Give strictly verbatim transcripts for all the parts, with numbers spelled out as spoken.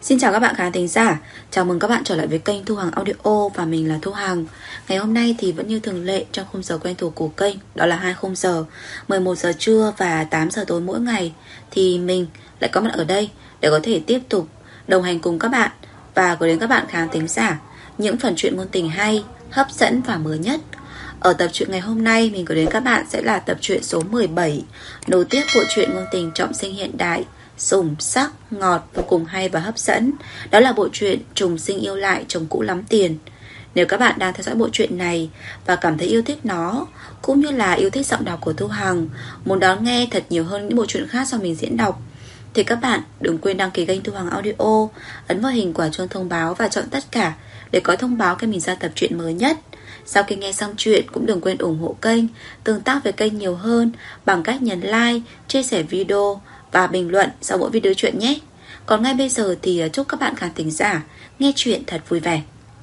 Xin chào các bạn khán thính giả. Chào mừng các bạn trở lại với kênh Thu Hằng Audio và mình là Thu Hằng. Ngày hôm nay thì vẫn như thường lệ trong khung giờ quen thuộc của kênh, đó là hai khung giờ mười một giờ trưa và tám giờ tối mỗi ngày, thì mình lại có mặt ở đây để có thể tiếp tục đồng hành cùng các bạn và gửi đến các bạn khán thính giả những phần truyện ngôn tình hay, hấp dẫn và mới nhất. Ở tập truyện ngày hôm nay mình gửi đến các bạn sẽ là tập truyện số mười bảy, nối tiếp bộ truyện ngôn tình trọng sinh hiện đại, sủng sắc, ngọt, vô cùng hay và hấp dẫn. Đó là bộ truyện Trùng Sinh Yêu Lại Chồng Cũ Lắm Tiền. Nếu các bạn đang theo dõi bộ truyện này và cảm thấy yêu thích nó, cũng như là yêu thích giọng đọc của Thu Hằng, muốn đón nghe thật nhiều hơn những bộ truyện khác do mình diễn đọc, thì các bạn đừng quên đăng ký kênh Thu Hằng Audio, ấn vào hình quả chuông thông báo và chọn tất cả để có thông báo khi mình ra tập truyện mới nhất. Sau khi nghe xong chuyện cũng đừng quên ủng hộ kênh, tương tác với kênh nhiều hơn bằng cách nhấn like, chia sẻ video và bình luận sau mỗi video chuyện nhé. Còn ngay bây giờ thì chúc các bạn khán thính giả nghe chuyện thật vui vẻ.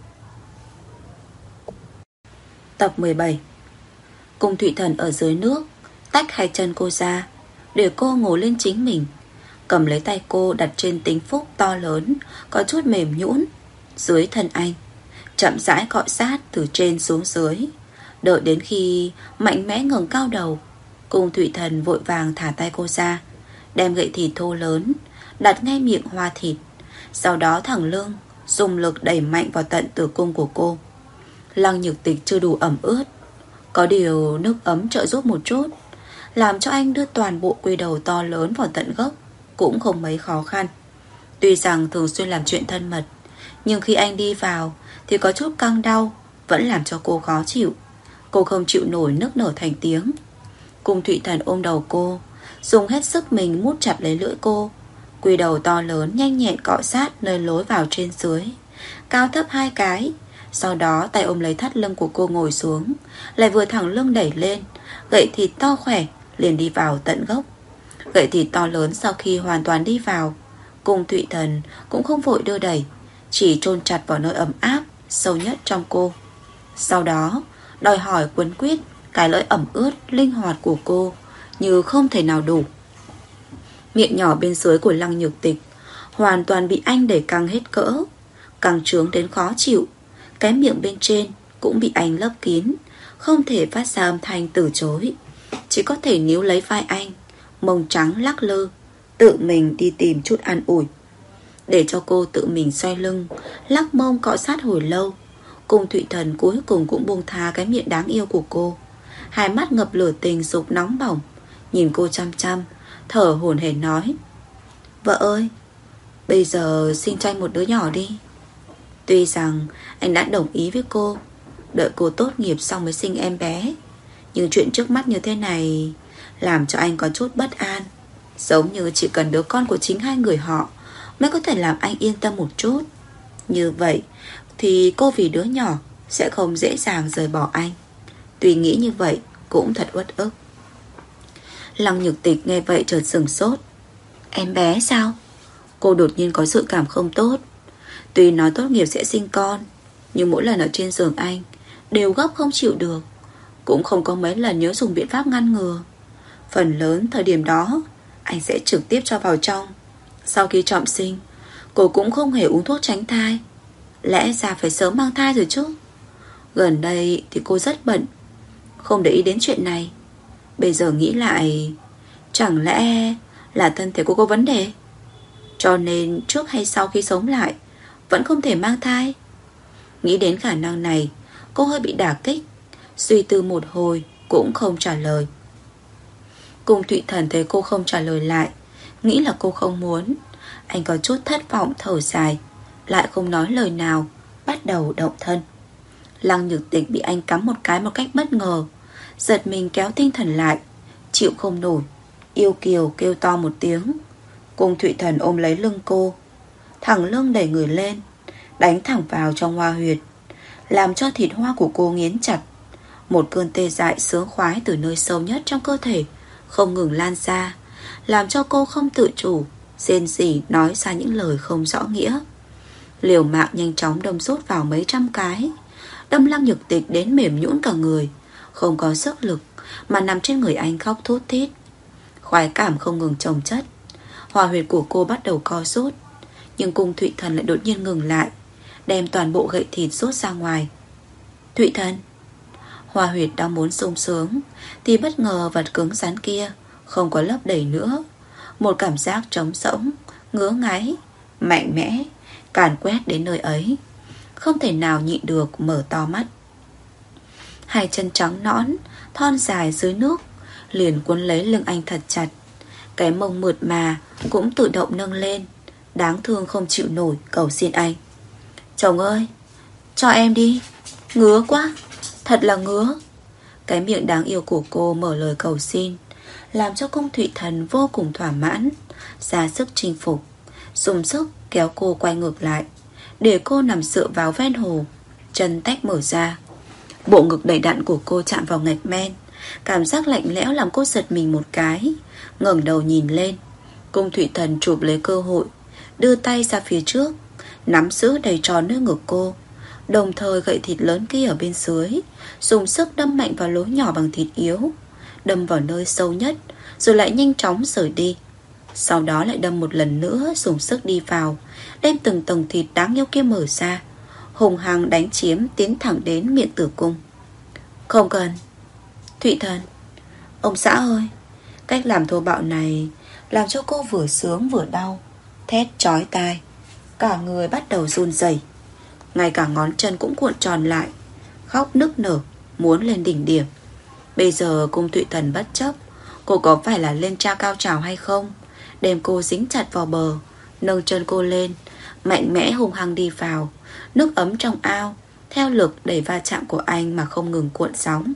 Tập mười bảy. Cung Thụy Thần ở dưới nước tách hai chân cô ra để cô ngồi lên chính mình, cầm lấy tay cô đặt trên tính phúc to lớn có chút mềm nhũn dưới thân anh, chậm rãi cọ sát từ trên xuống dưới. Đợi đến khi mạnh mẽ ngẩng cao đầu, Cung Thụy Thần vội vàng thả tay cô ra, đem gậy thịt thô lớn đặt ngay miệng hoa thịt, sau đó thẳng lưng dùng lực đẩy mạnh vào tận tử cung của cô. Lăng Nhược Tịch chưa đủ ẩm ướt, có điều nước ấm trợ giúp một chút, làm cho anh đưa toàn bộ quy đầu to lớn vào tận gốc cũng không mấy khó khăn. Tuy rằng thường xuyên làm chuyện thân mật, nhưng khi anh đi vào thì có chút căng đau, vẫn làm cho cô khó chịu. Cô không chịu nổi nức nở thành tiếng. Cung Thụy Thần ôm đầu cô, dùng hết sức mình mút chặt lấy lưỡi cô. Quy đầu to lớn nhanh nhẹn cọ sát nơi lối vào trên dưới, cao thấp hai cái. Sau đó tay ôm lấy thắt lưng của cô ngồi xuống, lại vừa thẳng lưng đẩy lên, gậy thịt to khỏe liền đi vào tận gốc. Gậy thịt to lớn sau khi hoàn toàn đi vào, Cung Thụy Thần cũng không vội đưa đẩy, chỉ chôn chặt vào nơi ấm áp sâu nhất trong cô. Sau đó đòi hỏi quấn quýt cái lưỡi ẩm ướt linh hoạt của cô như không thể nào đủ. Miệng nhỏ bên dưới của Lăng Nhược Tịch hoàn toàn bị anh đẩy căng hết cỡ, căng trướng đến khó chịu. Cái miệng bên trên cũng bị anh lấp kín, không thể phát ra âm thanh từ chối, chỉ có thể níu lấy vai anh, mông trắng lắc lư, tự mình đi tìm chút an ủi. Để cho cô tự mình xoay lưng, lắc mông cọ sát hồi lâu, Cung Thụy Thần cuối cùng cũng buông tha cái miệng đáng yêu của cô. Hai mắt ngập lửa tình dục nóng bỏng, nhìn cô chăm chăm, thở hổn hển nói: "Vợ ơi, bây giờ sinh cho anh một đứa nhỏ đi." Tuy rằng anh đã đồng ý với cô, đợi cô tốt nghiệp xong mới sinh em bé, nhưng chuyện trước mắt như thế này làm cho anh có chút bất an. Giống như chỉ cần đứa con của chính hai người họ mới có thể làm anh yên tâm một chút. Như vậy thì cô vì đứa nhỏ sẽ không dễ dàng rời bỏ anh. Tuy nghĩ như vậy cũng thật uất ức. Lăng Nhược Tịch nghe vậy chợt sửng sốt. Em bé sao? Cô đột nhiên có dự cảm không tốt. Tuy nói tốt nghiệp sẽ sinh con, nhưng mỗi lần ở trên giường anh đều gấp không chịu được, cũng không có mấy lần nhớ dùng biện pháp ngăn ngừa. Phần lớn thời điểm đó anh sẽ trực tiếp cho vào trong. Sau khi trọng sinh, cô cũng không hề uống thuốc tránh thai. Lẽ ra phải sớm mang thai rồi chứ. Gần đây thì cô rất bận, không để ý đến chuyện này. Bây giờ nghĩ lại, chẳng lẽ là thân thể cô có vấn đề, cho nên trước hay sau khi sống lại vẫn không thể mang thai? Nghĩ đến khả năng này, cô hơi bị đả kích, suy tư một hồi cũng không trả lời. Cung Thụy Thần thấy cô không trả lời lại, nghĩ là cô không muốn. Anh có chút thất vọng thở dài, lại không nói lời nào, bắt đầu động thân. Lăng Nhược Tịch bị anh cắm một cái một cách bất ngờ, giật mình kéo tinh thần lại, chịu không nổi, yêu kiều kêu to một tiếng. Cung Thụy Thần ôm lấy lưng cô, thẳng lưng đẩy người lên, đánh thẳng vào trong hoa huyệt, làm cho thịt hoa của cô nghiến chặt. Một cơn tê dại sướng khoái từ nơi sâu nhất trong cơ thể không ngừng lan ra, làm cho cô không tự chủ, rên rỉ nói ra những lời không rõ nghĩa. Liều mạng nhanh chóng đâm sút vào mấy trăm cái, đâm Lăng Nhược Tịch đến mềm nhũn cả người, không có sức lực mà nằm trên người anh khóc thút thít. Khoái cảm không ngừng chồng chất, hoa huyệt của cô bắt đầu co rút, Nhưng Cung Thụy Thần lại đột nhiên ngừng lại, đem toàn bộ gậy thịt rút ra ngoài. Thụy Thần. Hoa Huyệt đang muốn sung sướng thì bất ngờ vật cứng rắn kia không có lấp đầy nữa. Một cảm giác trống rỗng, ngứa ngáy, mạnh mẽ càn quét đến nơi ấy. Không thể nào nhịn được mở to mắt. Hai chân trắng nõn, thon dài dưới nước liền cuốn lấy lưng anh thật chặt. Cái mông mượt mà cũng tự động nâng lên, đáng thương không chịu nổi, cầu xin anh. Chồng ơi, cho em đi, ngứa quá, thật là ngứa. Cái miệng đáng yêu của cô mở lời cầu xin, làm cho Cung Thụy Thần vô cùng thỏa mãn, ra sức chinh phục, dùng sức kéo cô quay ngược lại, để cô nằm dựa vào ven hồ, chân tách mở ra. Bộ ngực đầy đặn của cô chạm vào ngạch men, cảm giác lạnh lẽo làm cô giật mình một cái, ngẩng đầu nhìn lên. Cung Thụy Thần chụp lấy cơ hội, đưa tay ra phía trước, nắm giữ đầy tròn nơi ngực cô, đồng thời gậy thịt lớn kia ở bên dưới dùng sức đâm mạnh vào lỗ nhỏ bằng thịt yếu, đâm vào nơi sâu nhất, rồi lại nhanh chóng rời đi. Sau đó lại đâm một lần nữa, dùng sức đi vào, đem từng tầng thịt đáng yêu kia mở ra, hùng hăng đánh chiếm, tiến thẳng đến miệng tử cung. Không cần. Thụy Thần. Ông xã ơi. Cách làm thô bạo này làm cho cô vừa sướng vừa đau, thét chói tai, cả người bắt đầu run rẩy, ngay cả ngón chân cũng cuộn tròn lại, khóc nức nở, muốn lên đỉnh điểm. Bây giờ Cung Thụy Thần bất chấp cô có phải là lên tra cao trào hay không, đem cô dính chặt vào bờ, nâng chân cô lên, mạnh mẽ hung hăng đi vào. Nước ấm trong ao theo lực đẩy va chạm của anh mà không ngừng cuộn sóng.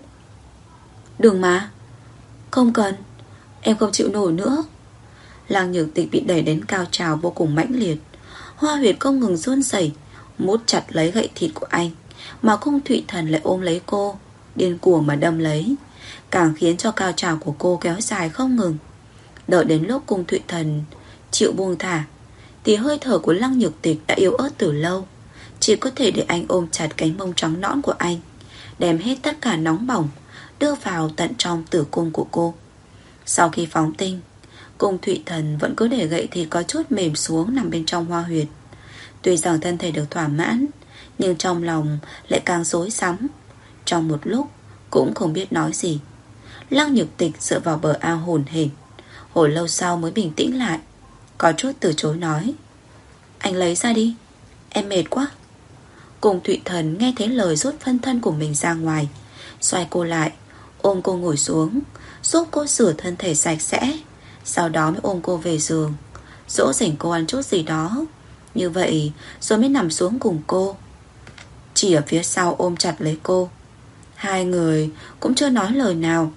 Đừng mà. Không cần, em không chịu nổi nữa. Lăng Nhược Tịch bị đẩy đến cao trào vô cùng mãnh liệt, Hoa Huyệt không ngừng run rẩy, mút chặt lấy gậy thịt của anh, mà Cung Thụy Thần lại ôm lấy cô, điên cuồng mà đâm lấy, càng khiến cho cao trào của cô kéo dài không ngừng. Đợi đến lúc Cung Thụy Thần chịu buông thả thì hơi thở của Lăng Nhược Tịch đã yếu ớt từ lâu, chỉ có thể để anh ôm chặt cánh mông trắng nõn của anh, đem hết tất cả nóng bỏng đưa vào tận trong tử cung của cô. Sau khi phóng tinh, Cung Thụy Thần vẫn cứ để gậy thịt có chút mềm xuống nằm bên trong hoa huyệt. Tuy rằng thân thể được thỏa mãn, nhưng trong lòng lại càng rối rắm. Trong một lúc cũng không biết nói gì. Lăng Nhược Tịch dựa vào bờ ao hổn hển, hồi lâu sau mới bình tĩnh lại, có chút từ chối nói: Anh lấy ra đi, em mệt quá. Cung Thụy Thần nghe thấy lời rút phân thân của mình ra ngoài, xoay cô lại, ôm cô ngồi xuống, giúp cô rửa thân thể sạch sẽ, sau đó mới ôm cô về giường, dỗ dành cô ăn chút gì đó. Như vậy rồi mới nằm xuống cùng cô, chỉ ở phía sau ôm chặt lấy cô. Hai người cũng chưa nói lời nào.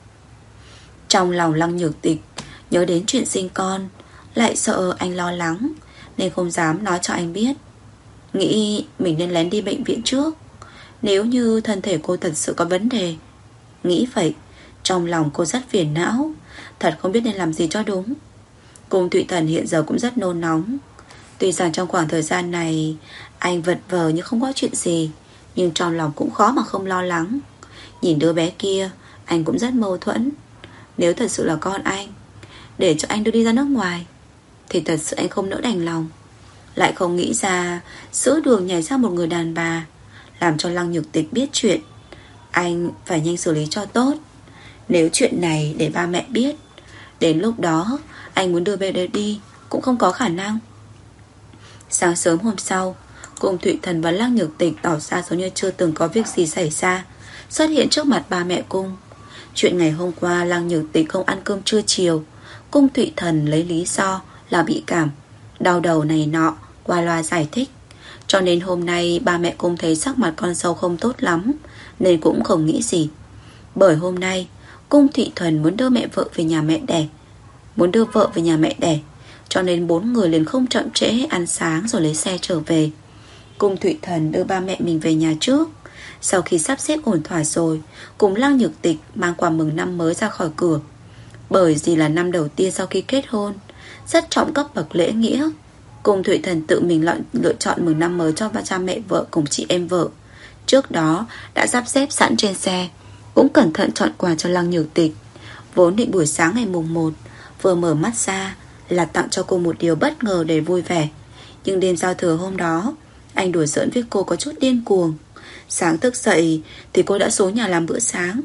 Trong lòng Lăng Nhược Tịch nhớ đến chuyện sinh con, lại sợ anh lo lắng, nên không dám nói cho anh biết. Nghĩ mình nên lén đi bệnh viện trước, nếu như thân thể cô thật sự có vấn đề. Nghĩ vậy, trong lòng cô rất phiền não, thật không biết nên làm gì cho đúng. Cung Thụy Thần hiện giờ cũng rất nôn nóng. Tuy rằng trong khoảng thời gian này anh vật vờ như không có chuyện gì, nhưng trong lòng cũng khó mà không lo lắng. Nhìn đứa bé kia, anh cũng rất mâu thuẫn. Nếu thật sự là con anh, để cho anh đưa đi ra nước ngoài, thì thật sự anh không nỡ đành lòng. Lại không nghĩ ra giữa đường nhảy ra một người đàn bà, làm cho Lăng Nhược Tịch biết chuyện. Anh phải nhanh xử lý cho tốt. Nếu chuyện này để ba mẹ biết, đến lúc đó anh muốn đưa bé đi cũng không có khả năng. Sáng sớm hôm sau, Cung Thụy Thần và Lăng Nhược Tịch tỏ ra giống như chưa từng có việc gì xảy ra, xuất hiện trước mặt ba mẹ Cung. Chuyện ngày hôm qua Lăng Nhược Tịch không ăn cơm trưa chiều, Cung Thụy Thần lấy lý do là bị cảm, đau đầu này nọ, qua loa giải thích. Cho nên hôm nay ba mẹ Cung thấy sắc mặt con dâu không tốt lắm, nên cũng không nghĩ gì. Bởi hôm nay Cung Thụy Thần muốn đưa mẹ vợ về nhà mẹ đẻ, Muốn đưa vợ về nhà mẹ đẻ, cho nên bốn người liền không chậm trễ ăn sáng rồi lấy xe trở về. Cung Thụy Thần đưa ba mẹ mình về nhà trước. Sau khi sắp xếp ổn thỏa rồi, cùng Lăng Nhược Tịch mang quà mừng năm mới ra khỏi cửa. Bởi vì là năm đầu tiên sau khi kết hôn, rất trọng cấp bậc lễ nghĩa, Cung Thụy Thần tự mình lựa, lựa chọn mừng năm mới cho cha mẹ vợ cùng chị em vợ. Trước đó đã sắp xếp sẵn trên xe, cũng cẩn thận chọn quà cho Lăng Nhược Tịch. Vốn định buổi sáng ngày mùng một vừa mở mắt ra là tặng cho cô một điều bất ngờ để vui vẻ, Nhưng đêm giao thừa hôm đó, anh đùa giỡn với cô có chút điên cuồng. Sáng thức dậy thì cô đã xuống nhà làm bữa sáng.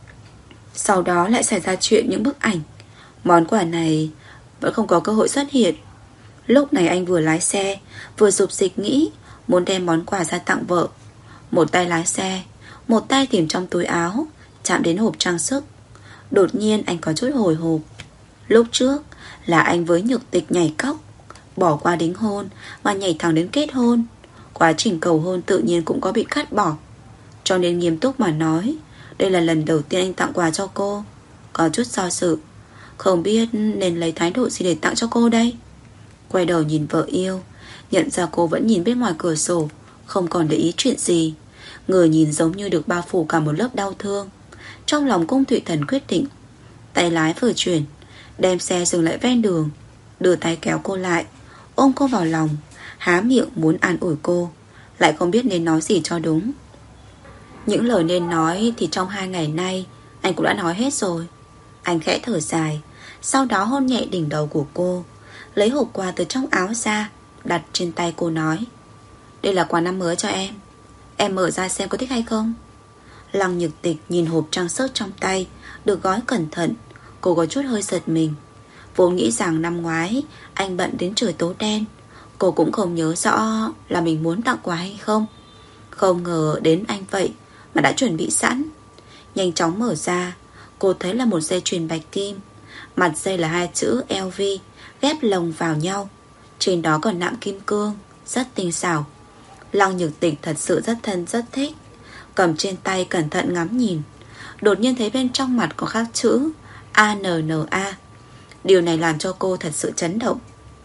Sau đó lại xảy ra chuyện những bức ảnh. Món quà này vẫn không có cơ hội xuất hiện. Lúc này anh vừa lái xe, vừa dục dịch nghĩ muốn đem món quà ra tặng vợ. Một tay lái xe, một tay tìm trong túi áo, chạm đến hộp trang sức. Đột nhiên anh có chút hồi hộp. Lúc trước là anh với Nhược Tịch nhảy cóc, bỏ qua đính hôn và nhảy thẳng đến kết hôn. Quá trình cầu hôn tự nhiên cũng có bị cắt bỏ. Cho nên nghiêm túc mà nói, đây là lần đầu tiên anh tặng quà cho cô. Có chút do dự, không biết nên lấy thái độ gì để tặng cho cô đây. Quay đầu nhìn vợ yêu, nhận ra cô vẫn nhìn bên ngoài cửa sổ, không còn để ý chuyện gì. Người nhìn giống như được bao phủ cả một lớp đau thương. Trong lòng Cung Thụy Thần quyết định. Tay lái vừa chuyển, đem xe dừng lại ven đường, đưa tay kéo cô lại, ôm cô vào lòng, há miệng muốn an ủi cô, lại không biết nên nói gì cho đúng. Những lời nên nói thì trong hai ngày nay anh cũng đã nói hết rồi. Anh khẽ thở dài, sau đó hôn nhẹ đỉnh đầu của cô, lấy hộp quà từ trong áo ra, đặt trên tay cô nói: đây là quà năm mới cho em. Em mở ra xem có thích hay không. Lăng Nhược Tịch nhìn hộp trang sức trong tay, được gói cẩn thận. Cô có chút hơi giật mình. Vốn nghĩ rằng năm ngoái anh bận đến trời tối đen, cô cũng không nhớ rõ là mình muốn tặng quà hay không. Không ngờ đến anh vậy mà đã chuẩn bị sẵn. Nhanh chóng mở ra, cô thấy là một dây chuyền bạch kim. Mặt dây là hai chữ L V ghép lồng vào nhau, trên đó còn nạm kim cương, rất tinh xảo. Lăng Nhược Tịch thật sự rất thân rất thích, cầm trên tay cẩn thận ngắm nhìn. Đột nhiên thấy bên trong mặt có khắc chữ A N N A. Điều này làm cho cô thật sự chấn động.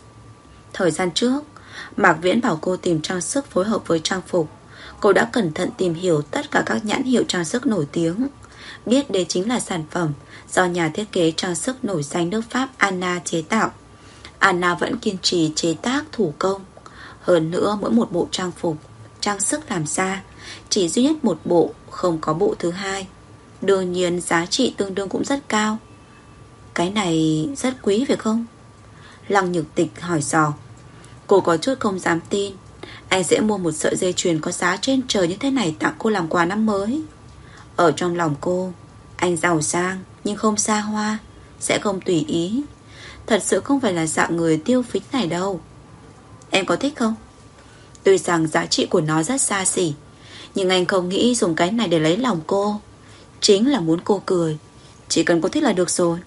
Thời gian trước, Mạc Viễn bảo cô tìm trang sức phối hợp với trang phục. Cô đã cẩn thận tìm hiểu tất cả các nhãn hiệu trang sức nổi tiếng, biết đây chính là sản phẩm do nhà thiết kế trang sức nổi danh nước Pháp Anna chế tạo. Anna vẫn kiên trì chế tác thủ công. Hơn nữa mỗi một bộ trang phục, trang sức làm ra chỉ duy nhất một bộ, không có bộ thứ hai. Đương nhiên giá trị tương đương cũng rất cao. Cái này rất quý phải không? Lăng Nhược Tịch hỏi dò. Cô có chút không dám tin anh sẽ mua một sợi dây chuyền có giá trên trời như thế này tặng cô làm quà năm mới. Ở trong lòng cô, anh giàu sang nhưng không xa hoa, sẽ không tùy ý. Thật sự không phải là dạng người tiêu phí này đâu. Em có thích không? Tuy rằng giá trị của nó rất xa xỉ, nhưng anh không nghĩ dùng cái này để lấy lòng cô. Chính là muốn cô cười. Chỉ cần cô thích là được rồi.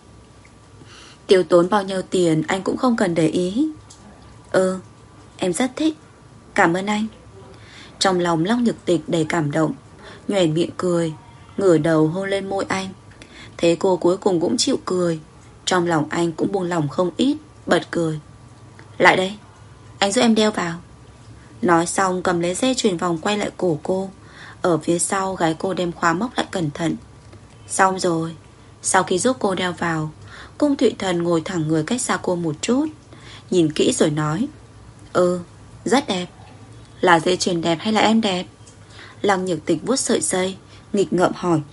Tiêu tốn bao nhiêu tiền anh cũng không cần để ý. Ừ, em rất thích. Cảm ơn anh. Trong lòng Lăng Nhược Tịch đầy cảm động, nhoẻn miệng cười, ngửa đầu hôn lên môi anh. Thế cô cuối cùng cũng chịu cười. Trong lòng anh cũng buông lòng không ít, bật cười. Lại đây, anh giúp em đeo vào. Nói xong cầm lấy dây chuyền vòng quay lại cổ cô. Ở phía sau gái cô đem khóa móc lại cẩn thận. Xong rồi. Sau khi giúp cô đeo vào, Cung Thụy Thần ngồi thẳng người cách xa cô một chút, nhìn kỹ rồi nói: Ừ, rất đẹp. Là dây chuyền đẹp hay là em đẹp? Lăng Nhược Tịch vuốt sợi dây, nghịch ngợm hỏi.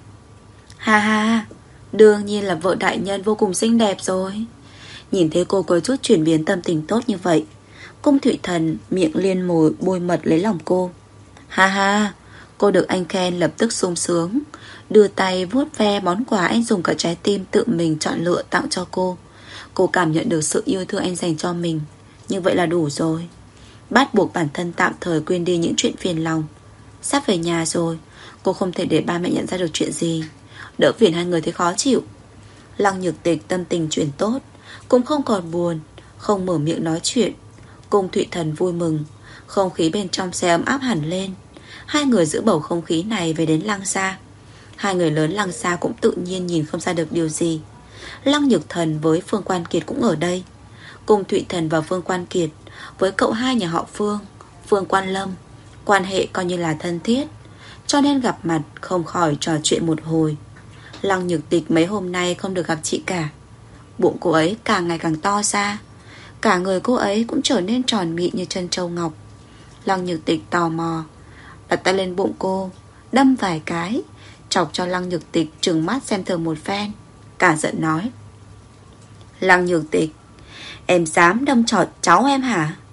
Ha ha, đương nhiên là vợ đại nhân vô cùng xinh đẹp rồi. Nhìn thấy cô có chút chuyển biến tâm tình tốt như vậy, Cung Thụy Thần miệng liên mồi bôi mật lấy lòng cô. Ha ha, cô được anh khen lập tức sung sướng, đưa tay vuốt ve món quà anh dùng cả trái tim tự mình chọn lựa tặng cho cô. Cô cảm nhận được sự yêu thương anh dành cho mình. Như vậy là đủ rồi. Bắt buộc bản thân tạm thời quên đi những chuyện phiền lòng. Sắp về nhà rồi, cô không thể để ba mẹ nhận ra được chuyện gì, đỡ phiền hai người thấy khó chịu. Lăng Nhược Tịch tâm tình chuyển tốt, cũng không còn buồn, không mở miệng nói chuyện. Cung Thụy Thần vui mừng. Không khí bên trong xe ấm áp hẳn lên. Hai người giữ bầu không khí này về đến Lăng Gia. Hai người lớn Lăng Gia cũng tự nhiên nhìn không ra được điều gì. Lăng Nhược Thần với Phương Quan Kiệt cũng ở đây. Cung Thụy Thần và Phương Quan Kiệt với cậu hai nhà họ Phương, Phương Quan Lâm, quan hệ coi như là thân thiết, cho nên gặp mặt không khỏi trò chuyện một hồi. Lăng Nhược Tịch mấy hôm nay không được gặp chị cả. Bụng cô ấy càng ngày càng to ra, cả người cô ấy cũng trở nên tròn mịn như chân châu ngọc. Lăng Nhược Tịch tò mò đặt tay lên bụng cô, đâm vài cái, chọc cho Lăng Nhược Tịch trừng mắt xem thường một phen. Cả giận nói: Lăng Nhược Tịch, em dám đâm trọt cháu em hả?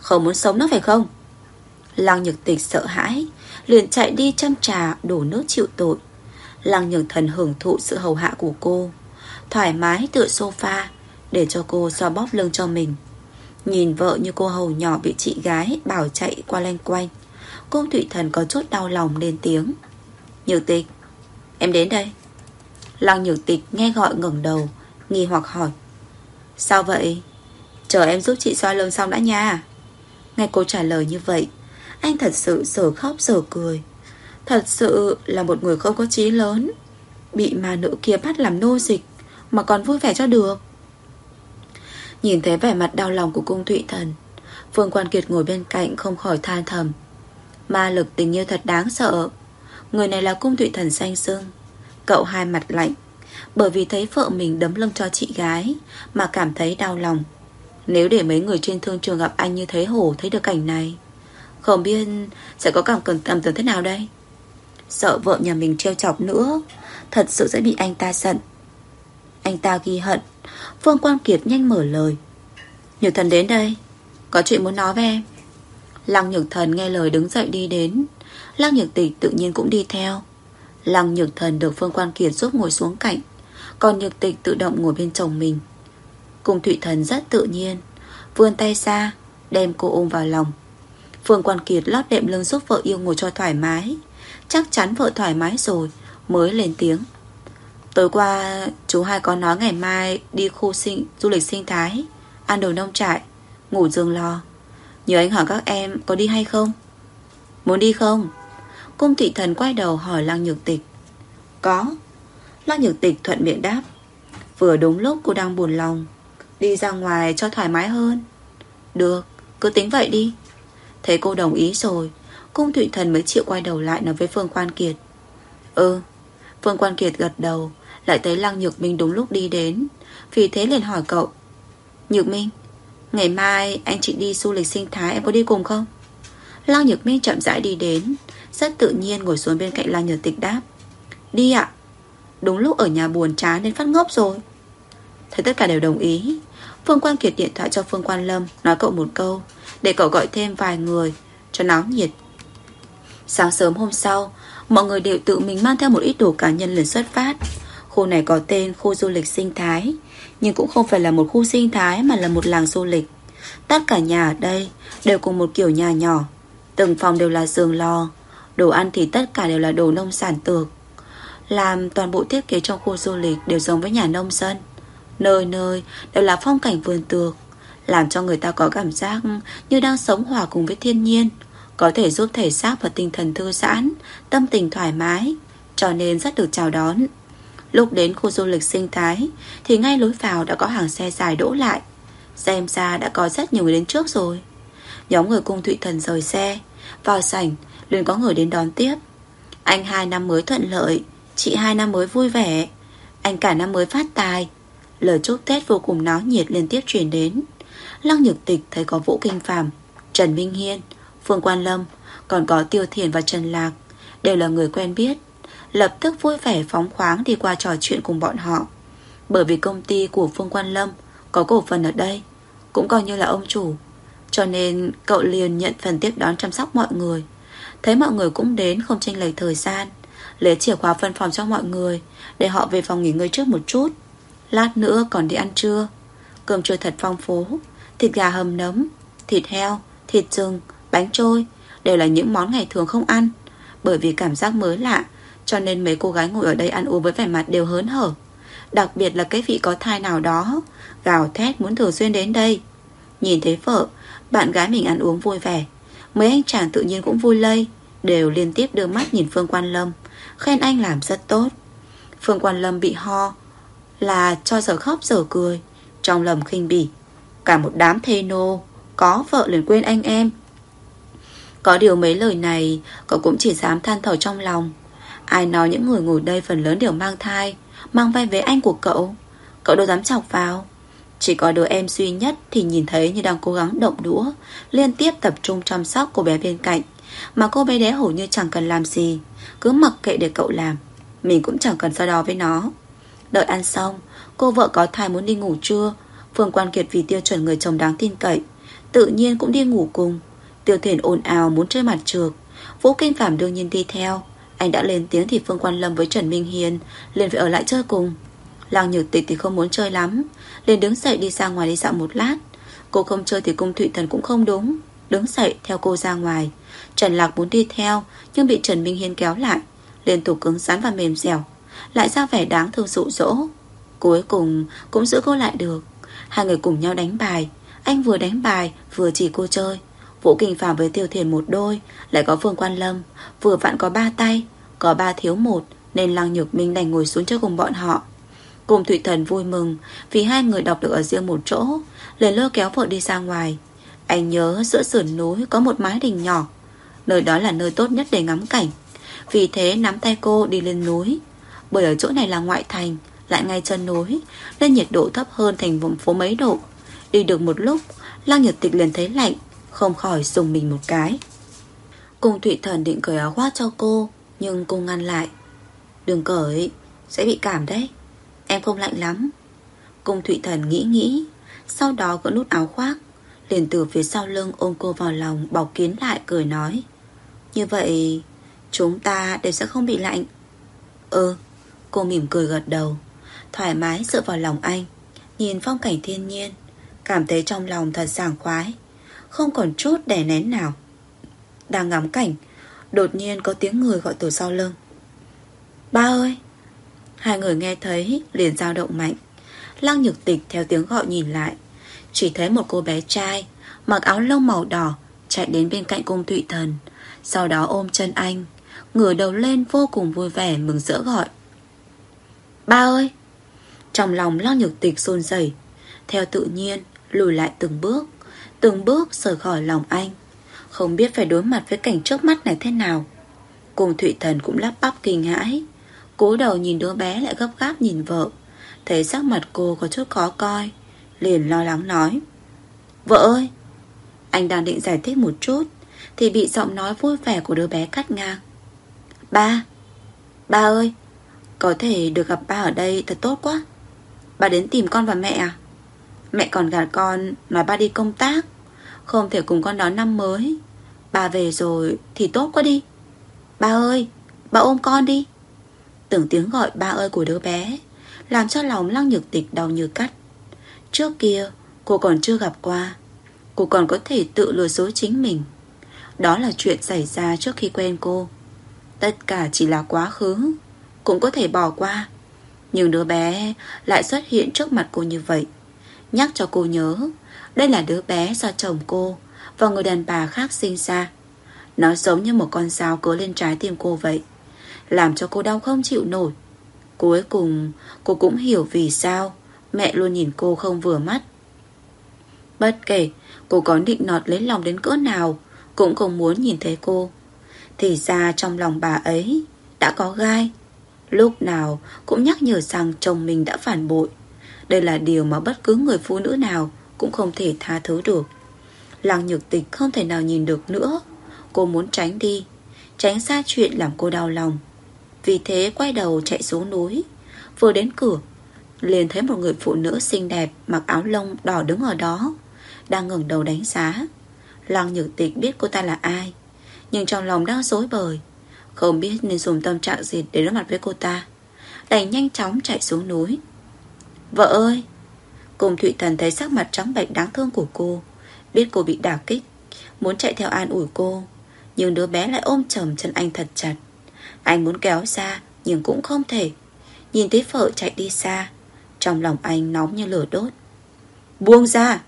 Không muốn sống nữa phải không? Lăng Nhược Tịch sợ hãi, liền chạy đi châm trà đổ nước chịu tội. Lăng Nhược Thần hưởng thụ sự hầu hạ của cô, thoải mái tựa sofa để cho cô xoa bóp lưng cho mình. Nhìn vợ như cô hầu nhỏ bị chị gái bảo chạy qua loanh quanh, Cung Thụy Thần có chút đau lòng lên tiếng. Nhược Tịch, em đến đây. Lăng Nhược Tịch nghe gọi ngẩng đầu, nghi hoặc hỏi. Sao vậy? Chờ em giúp chị xoa lưng xong đã nha. Nghe cô trả lời như vậy, anh thật sự giờ khóc giờ cười. Thật sự là một người không có chí lớn, bị ma nữ kia bắt làm nô dịch mà còn vui vẻ cho được. Nhìn thấy vẻ mặt đau lòng của Cung Thụy Thần, Phương Quan Kiệt ngồi bên cạnh không khỏi than thầm. Ma lực tình yêu thật đáng sợ. Người này là Cung Thụy Thần danh xưng. Cậu hai mặt lạnh, bởi vì thấy vợ mình đấm lưng cho chị gái mà cảm thấy đau lòng. Nếu để mấy người trên thương trường gặp anh như thế hổ thấy được cảnh này, không biết sẽ có cảm cảm cảm tưởng thế nào đây. Sợ vợ nhà mình trêu chọc nữa, thật sự sẽ bị anh ta giận. Anh ta ghi hận. Phương Quan Kiệt nhanh mở lời. Nhược Thần đến đây, có chuyện muốn nói với em. Lăng Nhược Thần nghe lời đứng dậy đi đến. Lăng Nhược Tịch tự nhiên cũng đi theo. Lăng Nhược Thần được Phương Quan Kiệt giúp ngồi xuống cạnh, còn Nhược Tịch tự động ngồi bên chồng mình. Cung Thụy Thần rất tự nhiên vươn tay ra đem cô ôm vào lòng. Phương Quan Kiệt lót đệm lưng giúp vợ yêu ngồi cho thoải mái. Chắc chắn vợ thoải mái rồi mới lên tiếng. Tối qua chú hai có nói ngày mai đi khu sinh, du lịch sinh thái, ăn đồ nông trại, ngủ giường lò. Nhờ anh hỏi các em có đi hay không. Muốn đi không? Cung Thụy Thần quay đầu hỏi Lăng Nhược Tịch. Có. Lăng Nhược Tịch thuận miệng đáp. Vừa đúng lúc cô đang buồn lòng, đi ra ngoài cho thoải mái hơn. Được, cứ tính vậy đi. Thấy cô đồng ý rồi, Cung Thụy Thần mới chịu quay đầu lại nói với Phương Quan Kiệt. Ừ. Phương Quan Kiệt gật đầu. Lại thấy Lăng Nhược Minh đúng lúc đi đến, vì thế liền hỏi cậu. Nhược Minh, ngày mai anh chị đi du lịch sinh thái, em có đi cùng không? Lăng Nhược Minh chậm rãi đi đến, rất tự nhiên ngồi xuống bên cạnh Lăng Nhược Tịch đáp. Đi ạ. Đúng lúc ở nhà buồn chán nên phát ngốc rồi. Thấy tất cả đều đồng ý, Phương Quan Kiệt điện thoại cho Phương Quan Lâm, nói cậu một câu để cậu gọi thêm vài người cho náo nhiệt. Sáng sớm hôm sau, mọi người đều tự mình mang theo một ít đồ cá nhân liền xuất phát. Khu này có tên khu du lịch sinh thái, nhưng cũng không phải là một khu sinh thái mà là một làng du lịch. Tất cả nhà ở đây đều cùng một kiểu nhà nhỏ, từng phòng đều là giường lò. Đồ ăn thì tất cả đều là đồ nông sản tược. Làm toàn bộ thiết kế trong khu du lịch đều giống với nhà nông dân. Nơi nơi đều là phong cảnh vườn tược, làm cho người ta có cảm giác như đang sống hòa cùng với thiên nhiên, có thể giúp thể xác và tinh thần thư giãn, tâm tình thoải mái, cho nên rất được chào đón. Lúc đến khu du lịch sinh thái thì ngay lối vào đã có hàng xe dài đỗ lại. Xem ra đã có rất nhiều người đến trước rồi. Nhóm người Cung Thụy Thần rời xe, vào sảnh liền có người đến đón tiếp. Anh hai năm mới thuận lợi, chị hai năm mới vui vẻ, anh cả năm mới phát tài. Lời chúc Tết vô cùng náo nhiệt liên tiếp truyền đến. Lăng Nhược Tịch thấy có Vũ Kinh Phàm, Trần Minh Hiên, Phương Quan Lâm, còn có Tiêu Thiền và Trần Lạc, đều là người quen biết. Lập tức vui vẻ phóng khoáng đi qua trò chuyện cùng bọn họ. Bởi vì công ty của Phương Quan Lâm có cổ phần ở đây, cũng coi như là ông chủ, cho nên cậu liền nhận phần tiếp đón chăm sóc mọi người. Thấy mọi người cũng đến không chênh lệch thời gian, lấy chìa khóa phân phòng cho mọi người để họ về phòng nghỉ ngơi trước một chút. Lát nữa còn đi ăn trưa. Cơm trưa thật phong phú, thịt gà hầm nấm, thịt heo, thịt rừng, bánh trôi đều là những món ngày thường không ăn. Bởi vì cảm giác mới lạ, cho nên mấy cô gái ngồi ở đây ăn uống với vẻ mặt đều hớn hở. Đặc biệt là cái vị có thai nào đó gào thét muốn thường xuyên đến đây. Nhìn thấy vợ, bạn gái mình ăn uống vui vẻ, mấy anh chàng tự nhiên cũng vui lây, đều liên tiếp đưa mắt nhìn Phương Quan Lâm, khen anh làm rất tốt. Phương Quan Lâm bị ho là cho giờ khóc giờ cười, trong lòng khinh bỉ. Cả một đám thê nô, có vợ liền quên anh em. Có điều mấy lời này cậu cũng chỉ dám than thở trong lòng. Ai nói những người ngồi đây phần lớn đều mang thai, mang vai vế anh của cậu, cậu đâu dám chọc vào. Chỉ có đứa em duy nhất thì nhìn thấy như đang cố gắng động đũa, liên tiếp tập trung chăm sóc cô bé bên cạnh, mà cô bé đé hổ như chẳng cần làm gì, cứ mặc kệ để cậu làm, mình cũng chẳng cần so đo với nó. Đợi ăn xong, cô vợ có thai muốn đi ngủ trưa. Phương Quan Kiệt vì tiêu chuẩn người chồng đáng tin cậy, tự nhiên cũng đi ngủ cùng. Tiêu Thiền ồn ào muốn chơi mặt trược, Vũ Kinh Phạm đương nhiên đi theo. Anh đã lên tiếng thì Phương Quan Lâm với Trần Minh Hiền liền phải ở lại chơi cùng. Lăng Nhược Tịch thì không muốn chơi lắm, liền đứng dậy đi ra ngoài đi dạo một lát. Cô không chơi thì Cung Thụy Thần cũng không đúng, đứng dậy theo cô ra ngoài. Trần Lạc muốn đi theo nhưng bị Trần Minh Hiên kéo lại, liên tục cứng rắn và mềm dẻo, lại ra vẻ đáng thương dụ dỗ. Cuối cùng cũng giữ cô lại được. Hai người cùng nhau đánh bài. Anh vừa đánh bài vừa chỉ cô chơi. Vũ Kinh Phạm với Tiêu Thiền một đôi, lại có Phương Quan Lâm, vừa vặn có ba tay, có ba thiếu một, nên Lăng Nhược Minh đành ngồi xuống chơi cùng bọn họ. Cùng Thụy Thần vui mừng vì hai người đọc được ở riêng một chỗ, liền lôi kéo vợ đi ra ngoài. Anh nhớ giữa sườn núi có một mái đình nhỏ, nơi đó là nơi tốt nhất để ngắm cảnh, vì thế nắm tay cô đi lên núi. Bởi ở chỗ này là ngoại thành, lại ngay chân núi, nên nhiệt độ thấp hơn thành vùng phố mấy độ. Đi được một lúc, Lăng Nhược Tịch liền thấy lạnh, không khỏi dùng mình một cái. Cung Thụy Thần định cởi áo khoác cho cô, nhưng cô ngăn lại. Đừng cởi, sẽ bị cảm đấy, em không lạnh lắm. Cung Thụy Thần nghĩ nghĩ, sau đó gỡ nút áo khoác, liền từ phía sau lưng ôm cô vào lòng, bọc kín lại, cười nói: như vậy chúng ta đều sẽ không bị lạnh. Ừ. Cô mỉm cười gật đầu, thoải mái dựa vào lòng anh, nhìn phong cảnh thiên nhiên, cảm thấy trong lòng thật sảng khoái, không còn chút đè nén nào. Đang ngắm cảnh, đột nhiên có tiếng người gọi từ sau lưng: ba ơi. Hai người nghe thấy liền dao động mạnh. Lăng Nhược Tịch theo tiếng gọi nhìn lại, chỉ thấy một cô bé trai mặc áo lông màu đỏ chạy đến bên cạnh Cung Thụy Thần, sau đó ôm chân anh, ngửa đầu lên vô cùng vui vẻ mừng rỡ gọi: ba ơi. Trong lòng Lăng Nhược Tịch run rẩy, theo tự nhiên lùi lại từng bước, từng bước rời khỏi lòng anh, không biết phải đối mặt với cảnh trước mắt này thế nào. Cùng Thụy Thần cũng lắp bắp kinh hãi, cúi đầu nhìn đứa bé lại gấp gáp nhìn vợ, thấy sắc mặt cô có chút khó coi, liền lo lắng nói: vợ ơi. Anh đang định giải thích một chút thì bị giọng nói vui vẻ của đứa bé cắt ngang: ba. Ba ơi, có thể được gặp ba ở đây thật tốt quá. Ba đến tìm con và mẹ à? Mẹ còn gạt con nói ba đi công tác, không thể cùng con đón năm mới. Ba về rồi thì tốt quá đi. Ba ơi, ba ôm con đi. Từng tiếng gọi ba ơi của đứa bé làm cho lòng Lăng Nhược Tịch đau như cắt. Trước kia cô còn chưa gặp qua, cô còn có thể tự lừa dối chính mình. Đó là chuyện xảy ra trước khi quen cô. Tất cả chỉ là quá khứ, cũng có thể bỏ qua. Nhưng đứa bé lại xuất hiện trước mặt cô như vậy, nhắc cho cô nhớ đây là đứa bé do chồng cô và người đàn bà khác sinh ra. Nó giống như một con dao cứa lên trái tim cô vậy, làm cho cô đau không chịu nổi. Cuối cùng cô cũng hiểu vì sao mẹ luôn nhìn cô không vừa mắt. Bất kể cô có định nọt lấy lòng đến cỡ nào, cũng không muốn nhìn thấy cô. Thì ra trong lòng bà ấy đã có gai, lúc nào cũng nhắc nhở rằng chồng mình đã phản bội. Đây là điều mà bất cứ người phụ nữ nào cũng không thể tha thứ được. Lăng Nhược Tịch không thể nào nhìn được nữa. Cô muốn tránh đi, tránh xa chuyện làm cô đau lòng. Vì thế quay đầu chạy xuống núi. Vừa đến cửa, liền thấy một người phụ nữ xinh đẹp mặc áo lông đỏ đứng ở đó, đang ngẩng đầu đánh giá. Lăng Nhược Tịch biết cô ta là ai, nhưng trong lòng đang rối bời, không biết nên dùng tâm trạng gì để đối mặt với cô ta, đành nhanh chóng chạy xuống núi. Vợ ơi. Cùng Thụy Thần thấy sắc mặt trắng bệch đáng thương của cô, biết cô bị đả kích, muốn chạy theo an ủi cô, nhưng đứa bé lại ôm chầm chân anh thật chặt. Anh muốn kéo ra nhưng cũng không thể. Nhìn thấy vợ chạy đi xa, trong lòng anh nóng như lửa đốt. Buông ra.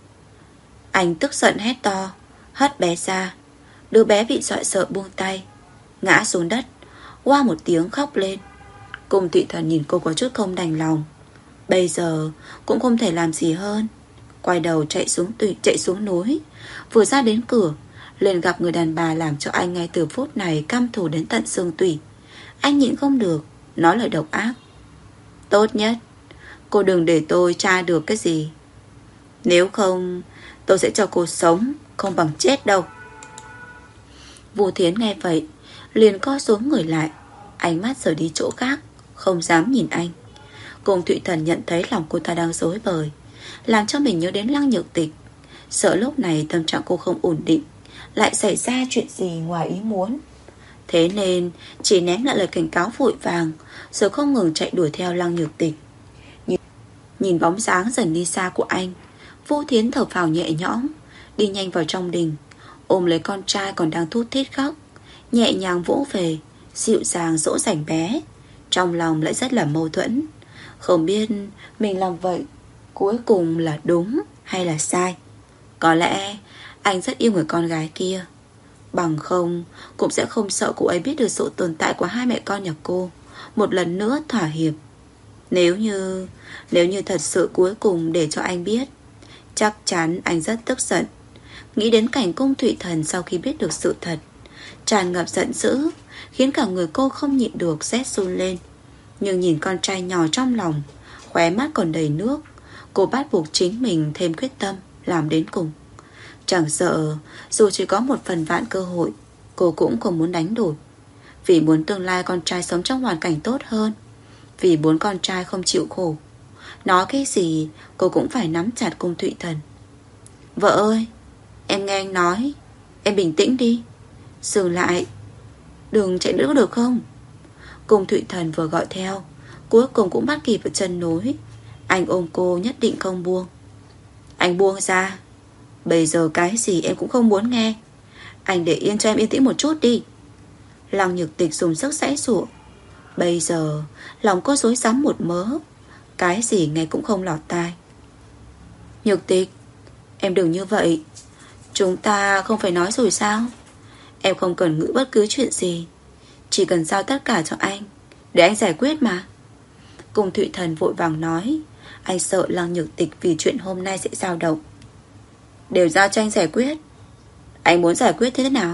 Anh tức giận hét to, hất bé ra. Đứa bé bị dọa sợ buông tay, ngã xuống đất, oa một tiếng khóc lên. Cùng Thụy Thần nhìn cô có chút không đành lòng, bây giờ cũng không thể làm gì hơn, quay đầu chạy xuống tụy, chạy xuống núi. Vừa ra đến cửa, liền gặp người đàn bà làm cho anh ngay từ phút này căm thù đến tận xương tủy. Anh nhịn không được, nói lời độc ác. Tốt nhất cô đừng để tôi tra được cái gì, nếu không tôi sẽ cho cô sống không bằng chết đâu. Vu Thiến nghe vậy liền co xuống người lại, ánh mắt rời đi chỗ khác, không dám nhìn anh. Cùng Thụy Thần nhận thấy lòng cô ta đang rối bời, làm cho mình nhớ đến Lăng Nhược Tịch. sợ lúc này tâm trạng cô không ổn định, lại xảy ra chuyện gì ngoài ý muốn. Thế nên chỉ ném lại lời cảnh cáo vội vàng, rồi không ngừng chạy đuổi theo Lăng Nhược Tịch. Nhìn, nhìn bóng dáng dần đi xa của anh, Vu Thiến thở phào nhẹ nhõm, đi nhanh vào trong đình, ôm lấy con trai còn đang thút thít khóc, nhẹ nhàng vỗ về, dịu dàng dỗ dành bé. Trong lòng lại rất là mâu thuẫn, không biết mình làm vậy cuối cùng là đúng hay là sai. Có lẽ anh rất yêu người con gái kia, bằng không cũng sẽ không sợ cô ấy biết được sự tồn tại của hai mẹ con nhà cô, một lần nữa thỏa hiệp. Nếu như Nếu như thật sự cuối cùng để cho anh biết, chắc chắn anh rất tức giận. Nghĩ đến cảnh Cung Thụy Thần sau khi biết được sự thật, tràn ngập giận dữ, khiến cả người cô không nhịn được rét run lên. Nhưng nhìn con trai nhỏ trong lòng, khóe mắt còn đầy nước, cô bắt buộc chính mình thêm quyết tâm làm đến cùng. Chẳng sợ dù chỉ có một phần vạn cơ hội, cô cũng không muốn đánh đổi. Vì muốn tương lai con trai sống trong hoàn cảnh tốt hơn, vì muốn con trai không chịu khổ, nói cái gì cô cũng phải nắm chặt Cung Thụy Thần. Vợ ơi, em nghe anh nói, em bình tĩnh đi, dừng lại, đừng chạy nữa được không? Cung Thụy Thần vừa gọi theo, cuối cùng cũng bắt kịp ở chân núi. Anh ôm cô nhất định không buông. Anh buông ra, bây giờ cái gì em cũng không muốn nghe. Anh để yên cho em yên tĩnh một chút đi. Lăng Nhược Tịch dùng sức giãy giụa. Bây giờ lòng cô rối rắm một mớ, cái gì nghe cũng không lọt tai. Nhược Tịch, em đừng như vậy. Chúng ta không phải nói rồi sao? Em không cần nghĩ bất cứ chuyện gì, chỉ cần giao tất cả cho anh, để anh giải quyết mà. Cung Thụy Thần vội vàng nói. Anh sợ Lăng Nhược Tịch vì chuyện hôm nay sẽ dao động. Đều giao cho anh giải quyết. Anh muốn giải quyết thế nào?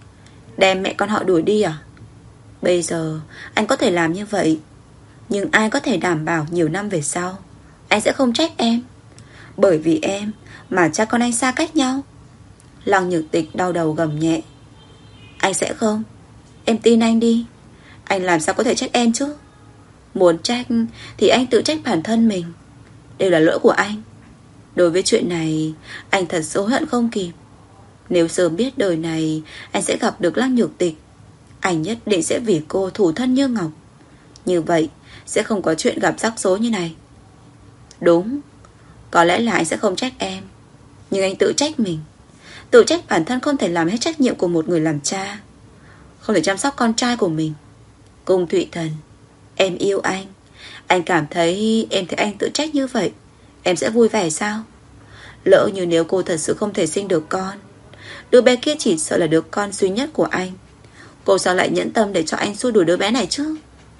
Đem mẹ con họ đuổi đi à? Bây giờ anh có thể làm như vậy, nhưng ai có thể đảm bảo nhiều năm về sau anh sẽ không trách em, bởi vì em mà cha con anh xa cách nhau? Lăng Nhược Tịch đau đầu gầm nhẹ. Anh sẽ không. Em tin anh đi. Anh làm sao có thể trách em chứ? Muốn trách thì anh tự trách bản thân mình. Đều là lỗi của anh. Đối với chuyện này, anh thật hối hận không kịp. Nếu sớm biết đời này anh sẽ gặp được Lăng Nhược Tịch, anh nhất định sẽ vì cô thủ thân như ngọc. Như vậy sẽ không có chuyện gặp rắc rối như này. Đúng, có lẽ là anh sẽ không trách em, nhưng anh tự trách mình. Tự trách bản thân không thể làm hết trách nhiệm của một người làm cha, không thể chăm sóc con trai của mình. Cung Thụy Thần, em yêu anh. Anh cảm thấy em thấy anh tự trách như vậy, em sẽ vui vẻ sao? Lỡ như nếu cô thật sự không thể sinh được con, đứa bé kia chỉ sợ là đứa con duy nhất của anh, cô sao lại nhẫn tâm để cho anh xua đuổi đứa bé này chứ?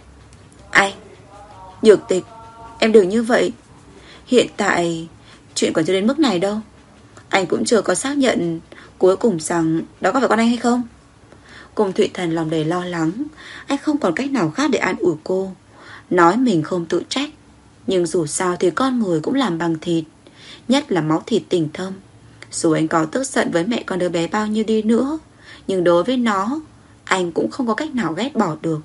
Anh, Nhược Tịch, em đừng như vậy. Hiện tại chuyện còn chưa đến mức này đâu. Anh cũng chưa có xác nhận cuối cùng rằng đó có phải con anh hay không. Cung Thụy Thần lòng đầy lo lắng. Anh không còn cách nào khác để an ủi cô, nói mình không tự trách, nhưng dù sao thì con người cũng làm bằng thịt, nhất là máu thịt tình thâm. Dù anh có tức giận với mẹ con đứa bé bao nhiêu đi nữa, nhưng đối với nó, anh cũng không có cách nào ghét bỏ được.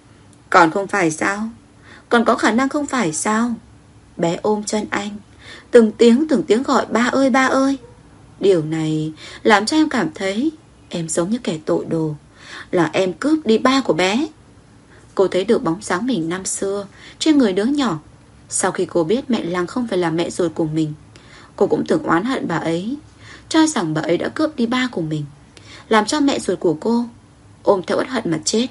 Còn không phải sao? Còn có khả năng không phải sao? Bé ôm chân anh, từng tiếng từng tiếng gọi ba ơi ba ơi. Điều này làm cho em cảm thấy em giống như kẻ tội đồ, là em cướp đi ba của bé. Cô thấy được bóng dáng mình năm xưa trên người đứa nhỏ. Sau khi cô biết mẹ Lăng không phải là mẹ ruột của mình, cô cũng từng oán hận bà ấy, cho rằng bà ấy đã cướp đi ba của mình, làm cho mẹ ruột của cô ôm theo uất hận mà chết.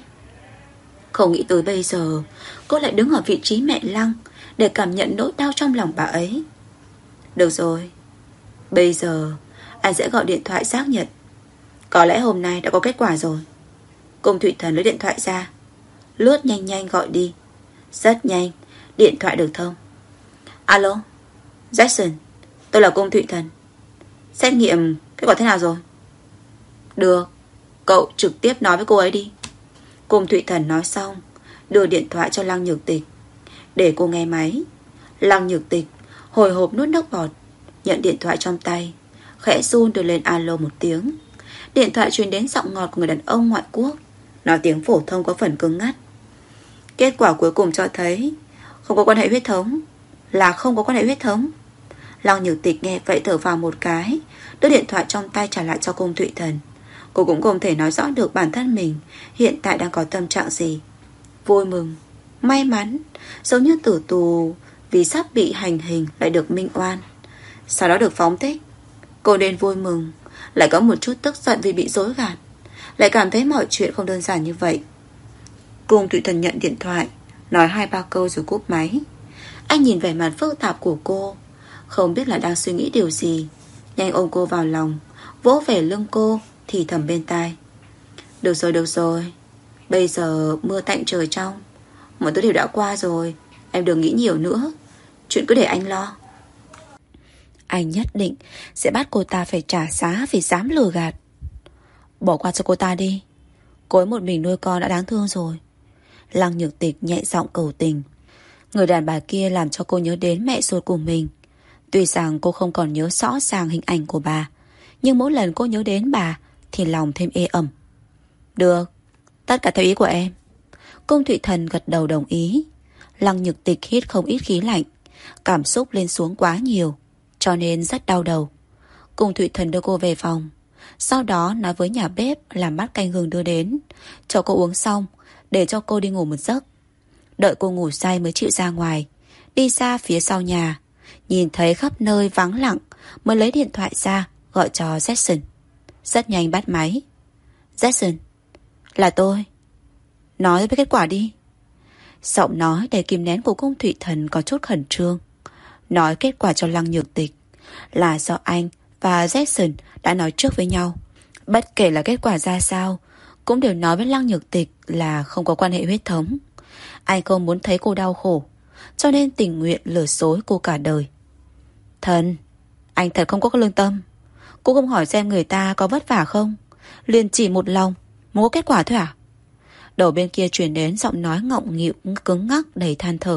Không nghĩ tới bây giờ cô lại đứng ở vị trí mẹ Lăng để cảm nhận nỗi đau trong lòng bà ấy. Được rồi, bây giờ anh sẽ gọi điện thoại xác nhận. Có lẽ hôm nay đã có kết quả rồi. Cung Thụy Thần lấy điện thoại ra, lướt nhanh nhanh gọi đi. Rất nhanh, điện thoại được thông. Alo, Jackson, tôi là Cung Thụy Thần. Xét nghiệm kết quả thế nào rồi? Được, cậu trực tiếp nói với cô ấy đi. Cung Thụy Thần nói xong, đưa điện thoại cho Lăng Nhược Tịch, để cô nghe máy. Lăng Nhược Tịch hồi hộp nuốt nước bọt, nhận điện thoại trong tay, khẽ run đưa lên alo một tiếng. Điện thoại truyền đến giọng ngọt của người đàn ông ngoại quốc, nói tiếng phổ thông có phần cứng ngắt. Kết quả cuối cùng cho thấy không có quan hệ huyết thống. Là không có quan hệ huyết thống. Lăng Nhược Tịch nghe vậy thở vào một cái, đưa điện thoại trong tay trả lại cho Cung Thụy Thần. Cô cũng không thể nói rõ được bản thân mình hiện tại đang có tâm trạng gì. Vui mừng, may mắn, giống như tử tù vì sắp bị hành hình lại được minh oan, sau đó được phóng thích. Cô nên vui mừng, lại có một chút tức giận vì bị dối gạt, lại cảm thấy mọi chuyện không đơn giản như vậy. Cung Thụy Thần nhận điện thoại, nói hai ba câu rồi cúp máy. Anh nhìn vẻ mặt phức tạp của cô, không biết là đang suy nghĩ điều gì. Nhanh ôm cô vào lòng, vỗ về lưng cô, thì thầm bên tai: Được rồi, được rồi, bây giờ mưa tạnh trời trong, mọi thứ đều đã qua rồi, em đừng nghĩ nhiều nữa, chuyện cứ để anh lo. Anh nhất định sẽ bắt cô ta phải trả giá vì dám lừa gạt. Bỏ qua cho cô ta đi, cô ấy một mình nuôi con đã đáng thương rồi. Lăng Nhược Tịch nhẹ giọng cầu tình. Người đàn bà kia làm cho cô nhớ đến mẹ ruột của mình. Tuy rằng cô không còn nhớ rõ ràng hình ảnh của bà, nhưng mỗi lần cô nhớ đến bà thì lòng thêm ê ẩm. Được, tất cả theo ý của em. Cung Thụy Thần gật đầu đồng ý. Lăng Nhược Tịch hít không ít khí lạnh, cảm xúc lên xuống quá nhiều, cho nên rất đau đầu. Cung Thụy Thần đưa cô về phòng, sau đó nói với nhà bếp làm bát canh gừng đưa đến, cho cô uống xong, để cho cô đi ngủ một giấc. Đợi cô ngủ say mới chịu ra ngoài. Đi ra phía sau nhà, nhìn thấy khắp nơi vắng lặng, mới lấy điện thoại ra gọi cho Jackson. Rất nhanh bắt máy. Jackson, là tôi. Nói với kết quả đi. Giọng nói đầy kìm nén của Cung Thụy Thần có chút khẩn trương. Nói kết quả cho Lăng Nhược Tịch là do anh và Jackson đã nói trước với nhau. Bất kể là kết quả ra sao, cũng đều nói với Lăng Nhược Tịch là không có quan hệ huyết thống. Anh không muốn thấy cô đau khổ, cho nên tình nguyện lừa dối cô cả đời. Thần, anh thật không có lương tâm. Cô không hỏi xem người ta có vất vả không, liền chỉ một lòng muốn có kết quả thôi à? Đầu bên kia truyền đến giọng nói ngọng nghịu cứng ngắc đầy than thở.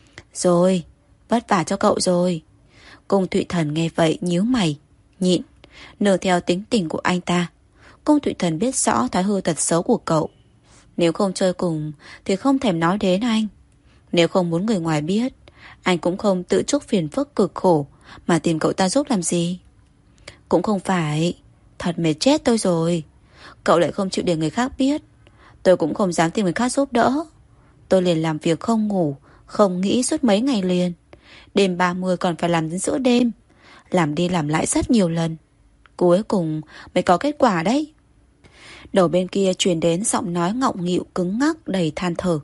Rồi, vất vả cho cậu rồi. Cung Thụy Thần nghe vậy nhíu mày, nhịn, nương theo tính tình của anh ta. Cung Thụy Thần biết rõ thói hư tật xấu của cậu. Nếu không chơi cùng thì không thèm nói đến anh. Nếu không muốn người ngoài biết, anh cũng không tự chuốc phiền phức cực khổ mà tìm cậu ta giúp làm gì. Cũng không phải, thật mệt chết tôi rồi. Cậu lại không chịu để người khác biết, tôi cũng không dám tìm người khác giúp đỡ. Tôi liền làm việc không ngủ, không nghĩ suốt mấy ngày liền. Đêm ba mươi còn phải làm đến giữa đêm, làm đi làm lại rất nhiều lần, cuối cùng mới có kết quả đấy. Đầu bên kia truyền đến giọng nói ngọng nghịu cứng ngắc đầy than thở.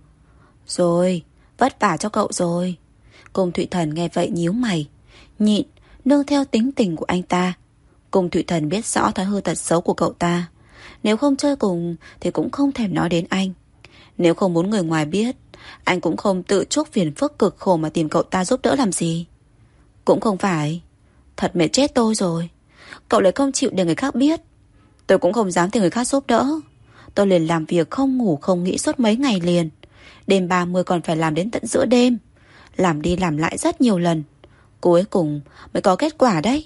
Rồi, vất vả cho cậu rồi. Cung Thụy Thần nghe vậy nhíu mày, nhịn, nương theo tính tình của anh ta. Cung Thụy Thần biết rõ thói hư tật xấu của cậu ta. Nếu không chơi cùng thì cũng không thèm nói đến anh. Nếu không muốn người ngoài biết, anh cũng không tự chuốc phiền phức cực khổ mà tìm cậu ta giúp đỡ làm gì. Cũng không phải, thật mệt chết tôi rồi. Cậu lại không chịu để người khác biết, tôi cũng không dám tìm người khác giúp đỡ. Tôi liền làm việc không ngủ không nghĩ suốt mấy ngày liền. Đêm ba mươi còn phải làm đến tận giữa đêm, làm đi làm lại rất nhiều lần, cuối cùng mới có kết quả đấy.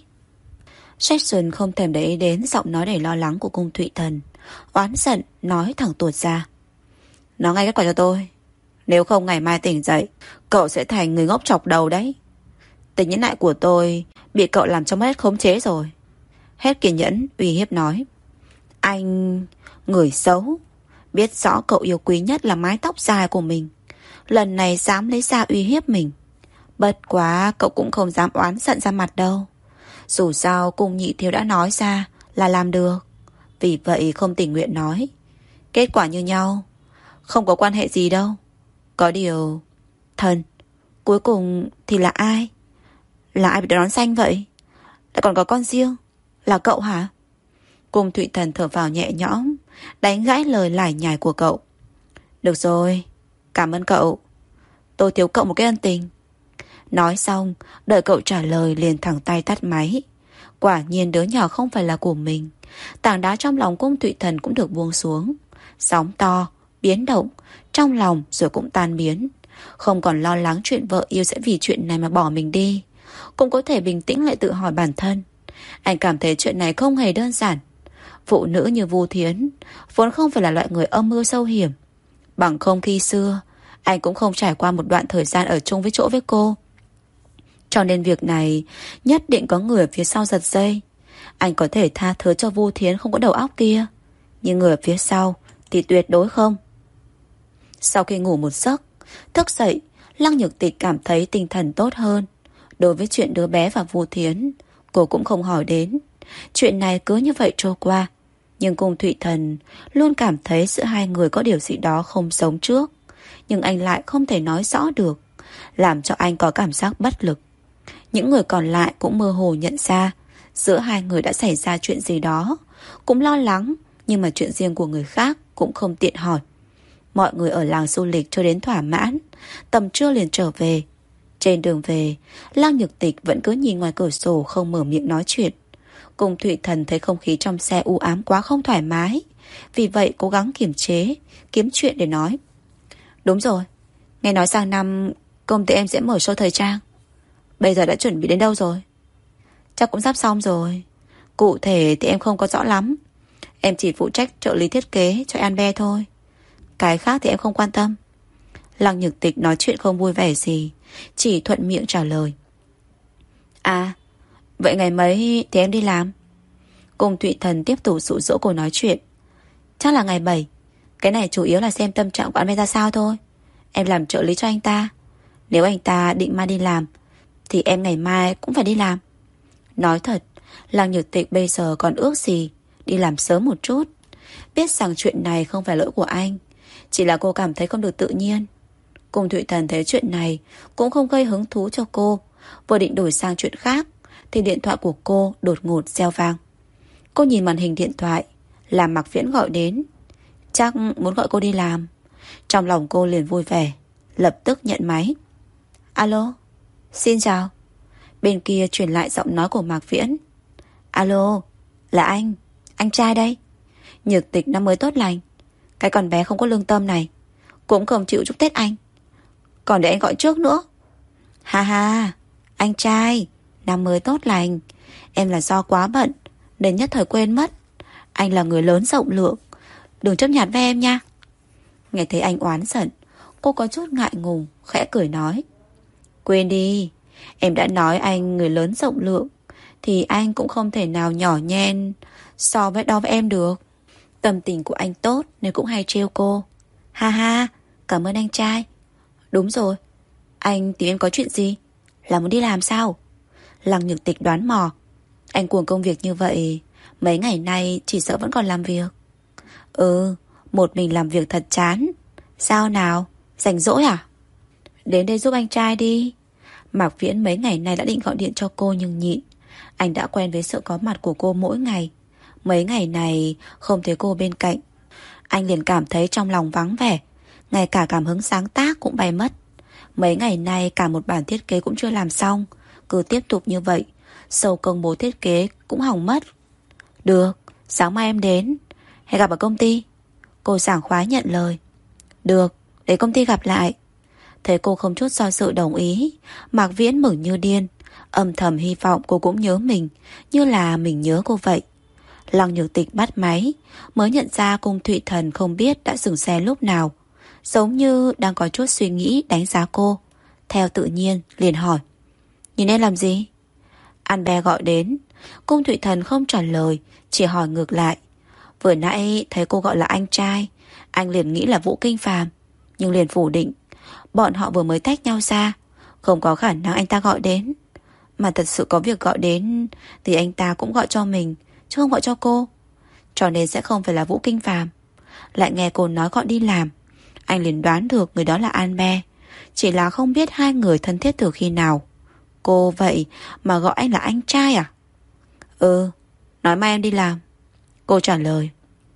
Jackson không thèm để ý đến giọng nói đầy lo lắng của Cung Thụy Thần, oán giận nói thẳng tuột ra. Nói ngay kết quả cho tôi, nếu không ngày mai tỉnh dậy cậu sẽ thành người ngốc chọc đầu đấy. Tình nhẫn nại của tôi bị cậu làm cho mất hết khống chế rồi. Hết kiên nhẫn uy hiếp nói. Anh, người xấu, biết rõ cậu yêu quý nhất là mái tóc dài của mình, lần này dám lấy ra uy hiếp mình. Bất quá cậu cũng không dám oán giận ra mặt đâu. Dù sao Cung nhị thiếu đã nói ra là làm được, vì vậy không tình nguyện nói. Kết quả như nhau, không có quan hệ gì đâu. Có điều, Thần, cuối cùng thì là ai? Là ai bị đón xanh vậy? Lại còn có con riêng, là cậu hả? Cung Thụy Thần thở vào nhẹ nhõm, đánh gãy lời lải nhải của cậu. Được rồi, cảm ơn cậu, tôi thiếu cậu một cái ân tình. Nói xong, đợi cậu trả lời liền thẳng tay tắt máy. Quả nhiên đứa nhỏ không phải là của mình. Tảng đá trong lòng Cung Thụy Thần cũng được buông xuống. Sóng to, biến động, trong lòng rồi cũng tan biến. Không còn lo lắng chuyện vợ yêu sẽ vì chuyện này mà bỏ mình đi. Cũng có thể bình tĩnh lại tự hỏi bản thân. Anh cảm thấy chuyện này không hề đơn giản. Phụ nữ như Vu Thiến vốn không phải là loại người âm mưu sâu hiểm. Bằng không khi xưa anh cũng không trải qua một đoạn thời gian ở chung với chỗ với cô. Cho nên việc này nhất định có người ở phía sau giật dây. Anh có thể tha thứ cho Vu Thiến không có đầu óc kia, nhưng người ở phía sau thì tuyệt đối không. Sau khi ngủ một giấc, thức dậy, Lăng Nhược Tịch cảm thấy tinh thần tốt hơn. Đối với chuyện đứa bé và Vu Thiến, cô cũng không hỏi đến. Chuyện này cứ như vậy trôi qua. Nhưng Cung Thụy Thần luôn cảm thấy giữa hai người có điều gì đó không giống trước, nhưng anh lại không thể nói rõ được, làm cho anh có cảm giác bất lực. Những người còn lại cũng mơ hồ nhận ra giữa hai người đã xảy ra chuyện gì đó, cũng lo lắng, nhưng mà chuyện riêng của người khác cũng không tiện hỏi. Mọi người ở làng du lịch cho đến thỏa mãn, tầm trưa liền trở về. Trên đường về, Lăng Nhược Tịch vẫn cứ nhìn ngoài cửa sổ không mở miệng nói chuyện. Cung Thụy Thần thấy không khí trong xe u ám quá không thoải mái, vì vậy cố gắng kiềm chế, kiếm chuyện để nói. Đúng rồi, nghe nói sang năm công ty em sẽ mở show thời trang. Bây giờ đã chuẩn bị đến đâu rồi? Chắc cũng sắp xong rồi. Cụ thể thì em không có rõ lắm. Em chỉ phụ trách trợ lý thiết kế cho An-be thôi. Cái khác thì em không quan tâm. Lăng Nhược Tịch nói chuyện không vui vẻ gì, chỉ thuận miệng trả lời. À, vậy ngày mấy thì em đi làm? Cung Thụy Thần tiếp tục dụ dỗ cô nói chuyện. Chắc là ngày bảy. Cái này chủ yếu là xem tâm trạng của An-be ra sao thôi. Em làm trợ lý cho anh ta. Nếu anh ta định mai đi làm thì em ngày mai cũng phải đi làm. Nói thật, Lăng Nhược Tịch bây giờ còn ước gì đi làm sớm một chút. Biết rằng chuyện này không phải lỗi của anh, chỉ là cô cảm thấy không được tự nhiên. Cung Thụy Thần thấy chuyện này cũng không gây hứng thú cho cô, vừa định đổi sang chuyện khác thì điện thoại của cô đột ngột reo vang. Cô nhìn màn hình điện thoại là Mạc Viễn gọi đến. Chắc muốn gọi cô đi làm. Trong lòng cô liền vui vẻ, lập tức nhận máy. Alo, xin chào. Bên kia truyền lại giọng nói của Mạc Viễn. Alo, là anh, anh trai đây. Nhược Tịch năm mới tốt lành. Cái con bé không có lương tâm này cũng không chịu chúc Tết anh, còn để anh gọi trước nữa. Ha ha, anh trai, năm mới tốt lành. Em là do quá bận nên nhất thời quên mất. Anh là người lớn rộng lượng, đừng chấp nhặt với em nha. Nghe thấy anh oán giận, cô có chút ngại ngùng, khẽ cười nói. Quên đi, em đã nói anh người lớn rộng lượng thì anh cũng không thể nào nhỏ nhen so với đó với em được. Tâm tình của anh tốt nên cũng hay trêu cô. Ha ha, cảm ơn anh trai. Đúng rồi, anh tìm em có chuyện gì? Là muốn đi làm sao? Lăng Nhược Tịch đoán mò. Anh cuồng công việc như vậy, mấy ngày nay chỉ sợ vẫn còn làm việc. Ừ, một mình làm việc thật chán. Sao nào, rảnh rỗi à? Đến đây giúp anh trai đi. Mạc Viễn mấy ngày nay đã định gọi điện cho cô nhưng nhịn. Anh đã quen với sự có mặt của cô mỗi ngày. Mấy ngày này không thấy cô bên cạnh, anh liền cảm thấy trong lòng vắng vẻ. Ngay cả cảm hứng sáng tác cũng bay mất. Mấy ngày nay cả một bản thiết kế cũng chưa làm xong. Cứ tiếp tục như vậy, sâu công bố thiết kế cũng hỏng mất. Được, sáng mai em đến, hẹn gặp ở công ty. Cô sảng khoái nhận lời. Được, để công ty gặp lại. Thấy cô không chút do dự đồng ý, Mạc Viễn mừng như điên, âm thầm hy vọng cô cũng nhớ mình như là mình nhớ cô vậy. Lăng Nhược Tịch bắt máy, mới nhận ra Cung Thụy Thần không biết đã dừng xe lúc nào, giống như đang có chút suy nghĩ đánh giá cô. Theo tự nhiên liền hỏi. Nhìn em làm gì? An-be gọi đến. Cung Thụy Thần không trả lời, chỉ hỏi ngược lại. Vừa nãy thấy cô gọi là anh trai, anh liền nghĩ là Vũ Kinh Phàm, nhưng liền phủ định. Bọn họ vừa mới tách nhau ra, không có khả năng anh ta gọi đến. Mà thật sự có việc gọi đến thì anh ta cũng gọi cho mình, chứ không gọi cho cô. Cho nên sẽ không phải là Vũ Kinh Phàm. Lại nghe cô nói gọi đi làm, anh liền đoán được người đó là An-be, chỉ là không biết hai người thân thiết từ khi nào. Cô vậy mà gọi anh là anh trai à? Ừ, nói mai em đi làm. Cô trả lời.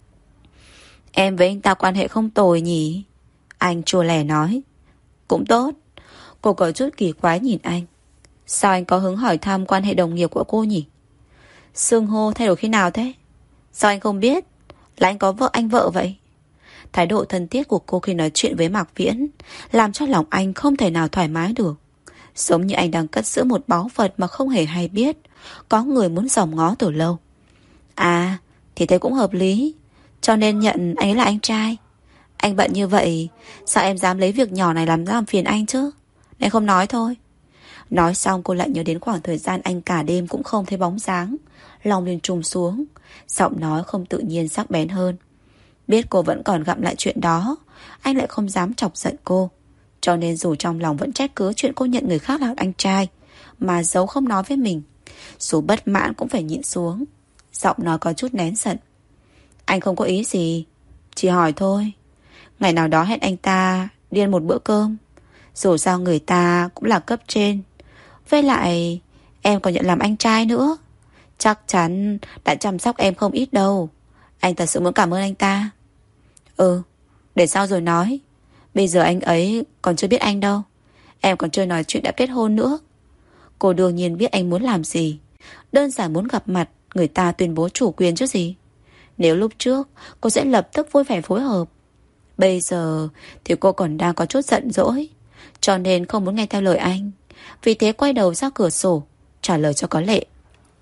Em với anh ta quan hệ không tồi nhỉ? Anh chua lẻ nói. Cũng tốt. Cô có chút kỳ quái nhìn anh. Sao anh có hứng hỏi thăm quan hệ đồng nghiệp của cô nhỉ? Xưng hô thay đổi khi nào thế? Sao anh không biết? Là anh có vợ anh vợ vậy? Thái độ thân thiết của cô khi nói chuyện với Mạc Viễn làm cho lòng anh không thể nào thoải mái được. Giống như anh đang cất giữ một báu vật mà không hề hay biết có người muốn dòm ngó từ lâu. À, thì thế cũng hợp lý, cho nên nhận anh ấy là anh trai. Anh bận như vậy, sao em dám lấy việc nhỏ này làm làm phiền anh chứ? Nên không nói thôi. Nói xong cô lại nhớ đến khoảng thời gian anh cả đêm cũng không thấy bóng dáng. Lòng liền trùng xuống, giọng nói không tự nhiên sắc bén hơn. Biết cô vẫn còn gặm lại chuyện đó, anh lại không dám chọc giận cô. Cho nên dù trong lòng vẫn trách cứ chuyện cô nhận người khác là anh trai, mà giấu không nói với mình, dù bất mãn cũng phải nhịn xuống. Giọng nói có chút nén giận. Anh không có ý gì, chỉ hỏi thôi. Ngày nào đó hẹn anh ta đi ăn một bữa cơm. Dù sao người ta cũng là cấp trên. Với lại em còn nhận làm anh trai nữa, chắc chắn đã chăm sóc em không ít đâu. Anh thật sự muốn cảm ơn anh ta. Ừ, để sau rồi nói. Bây giờ anh ấy còn chưa biết anh đâu. Em còn chưa nói chuyện đã kết hôn nữa. Cô đương nhiên biết anh muốn làm gì. Đơn giản muốn gặp mặt người ta tuyên bố chủ quyền chứ gì. Nếu lúc trước cô sẽ lập tức vui vẻ phối hợp, bây giờ thì cô còn đang có chút giận dỗi, cho nên không muốn nghe theo lời anh. Vì thế quay đầu ra cửa sổ trả lời cho có lệ.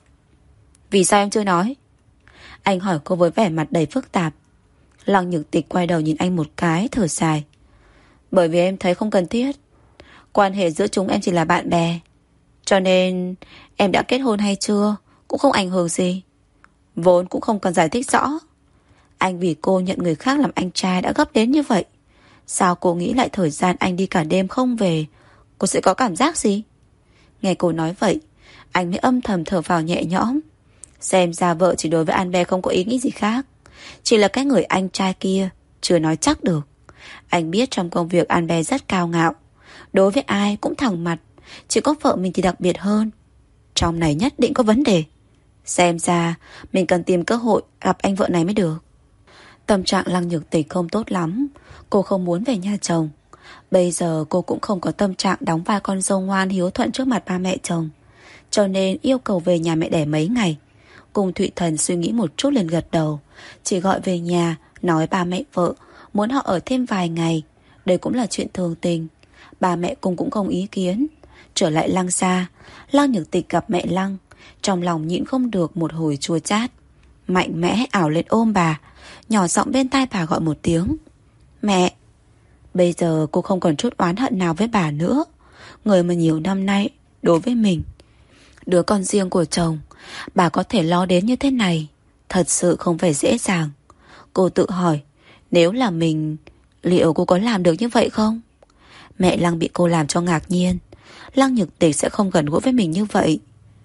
Vì sao em chưa nói? Anh hỏi cô với vẻ mặt đầy phức tạp. Lăng Nhược Tịch quay đầu nhìn anh một cái, thở dài. Bởi vì em thấy không cần thiết. Quan hệ giữa chúng em chỉ là bạn bè, cho nên em đã kết hôn hay chưa cũng không ảnh hưởng gì. Vốn cũng không cần giải thích rõ. Anh vì cô nhận người khác làm anh trai đã gấp đến như vậy. Sao cô nghĩ lại thời gian anh đi cả đêm không về, cô sẽ có cảm giác gì? Nghe cô nói vậy, anh mới âm thầm thở phào nhẹ nhõm. Xem ra vợ chỉ đối với An Be không có ý nghĩ gì khác, chỉ là cái người anh trai kia chưa nói chắc được. Anh biết trong công việc An Be rất cao ngạo, đối với ai cũng thẳng mặt, chỉ có vợ mình thì đặc biệt hơn. Trong này nhất định có vấn đề. Xem ra mình cần tìm cơ hội gặp anh vợ này mới được. Tâm trạng Lăng Nhược Tịch không tốt lắm. Cô không muốn về nhà chồng. Bây giờ cô cũng không có tâm trạng đóng vai con dâu ngoan hiếu thuận trước mặt ba mẹ chồng, cho nên yêu cầu về nhà mẹ đẻ mấy ngày. Cung Thụy Thần suy nghĩ một chút liền gật đầu, chỉ gọi về nhà nói ba mẹ vợ muốn họ ở thêm vài ngày. Đây cũng là chuyện thường tình. Ba mẹ Cung cũng không ý kiến. Trở lại Lăng gia, Lăng Nhược Tịch gặp mẹ Lăng, trong lòng nhịn không được một hồi chua chát. Mạnh mẽ ảo lên ôm bà, nhỏ giọng bên tai bà gọi một tiếng. Mẹ. Bây giờ cô không còn chút oán hận nào với bà nữa. Người mà nhiều năm nay đối với mình, đứa con riêng của chồng, bà có thể lo đến như thế này, thật sự không phải dễ dàng. Cô tự hỏi, nếu là mình, liệu cô có làm được như vậy không? Mẹ Lăng bị cô làm cho ngạc nhiên. Lăng Nhược Tịch sẽ không gần gũi với mình như vậy.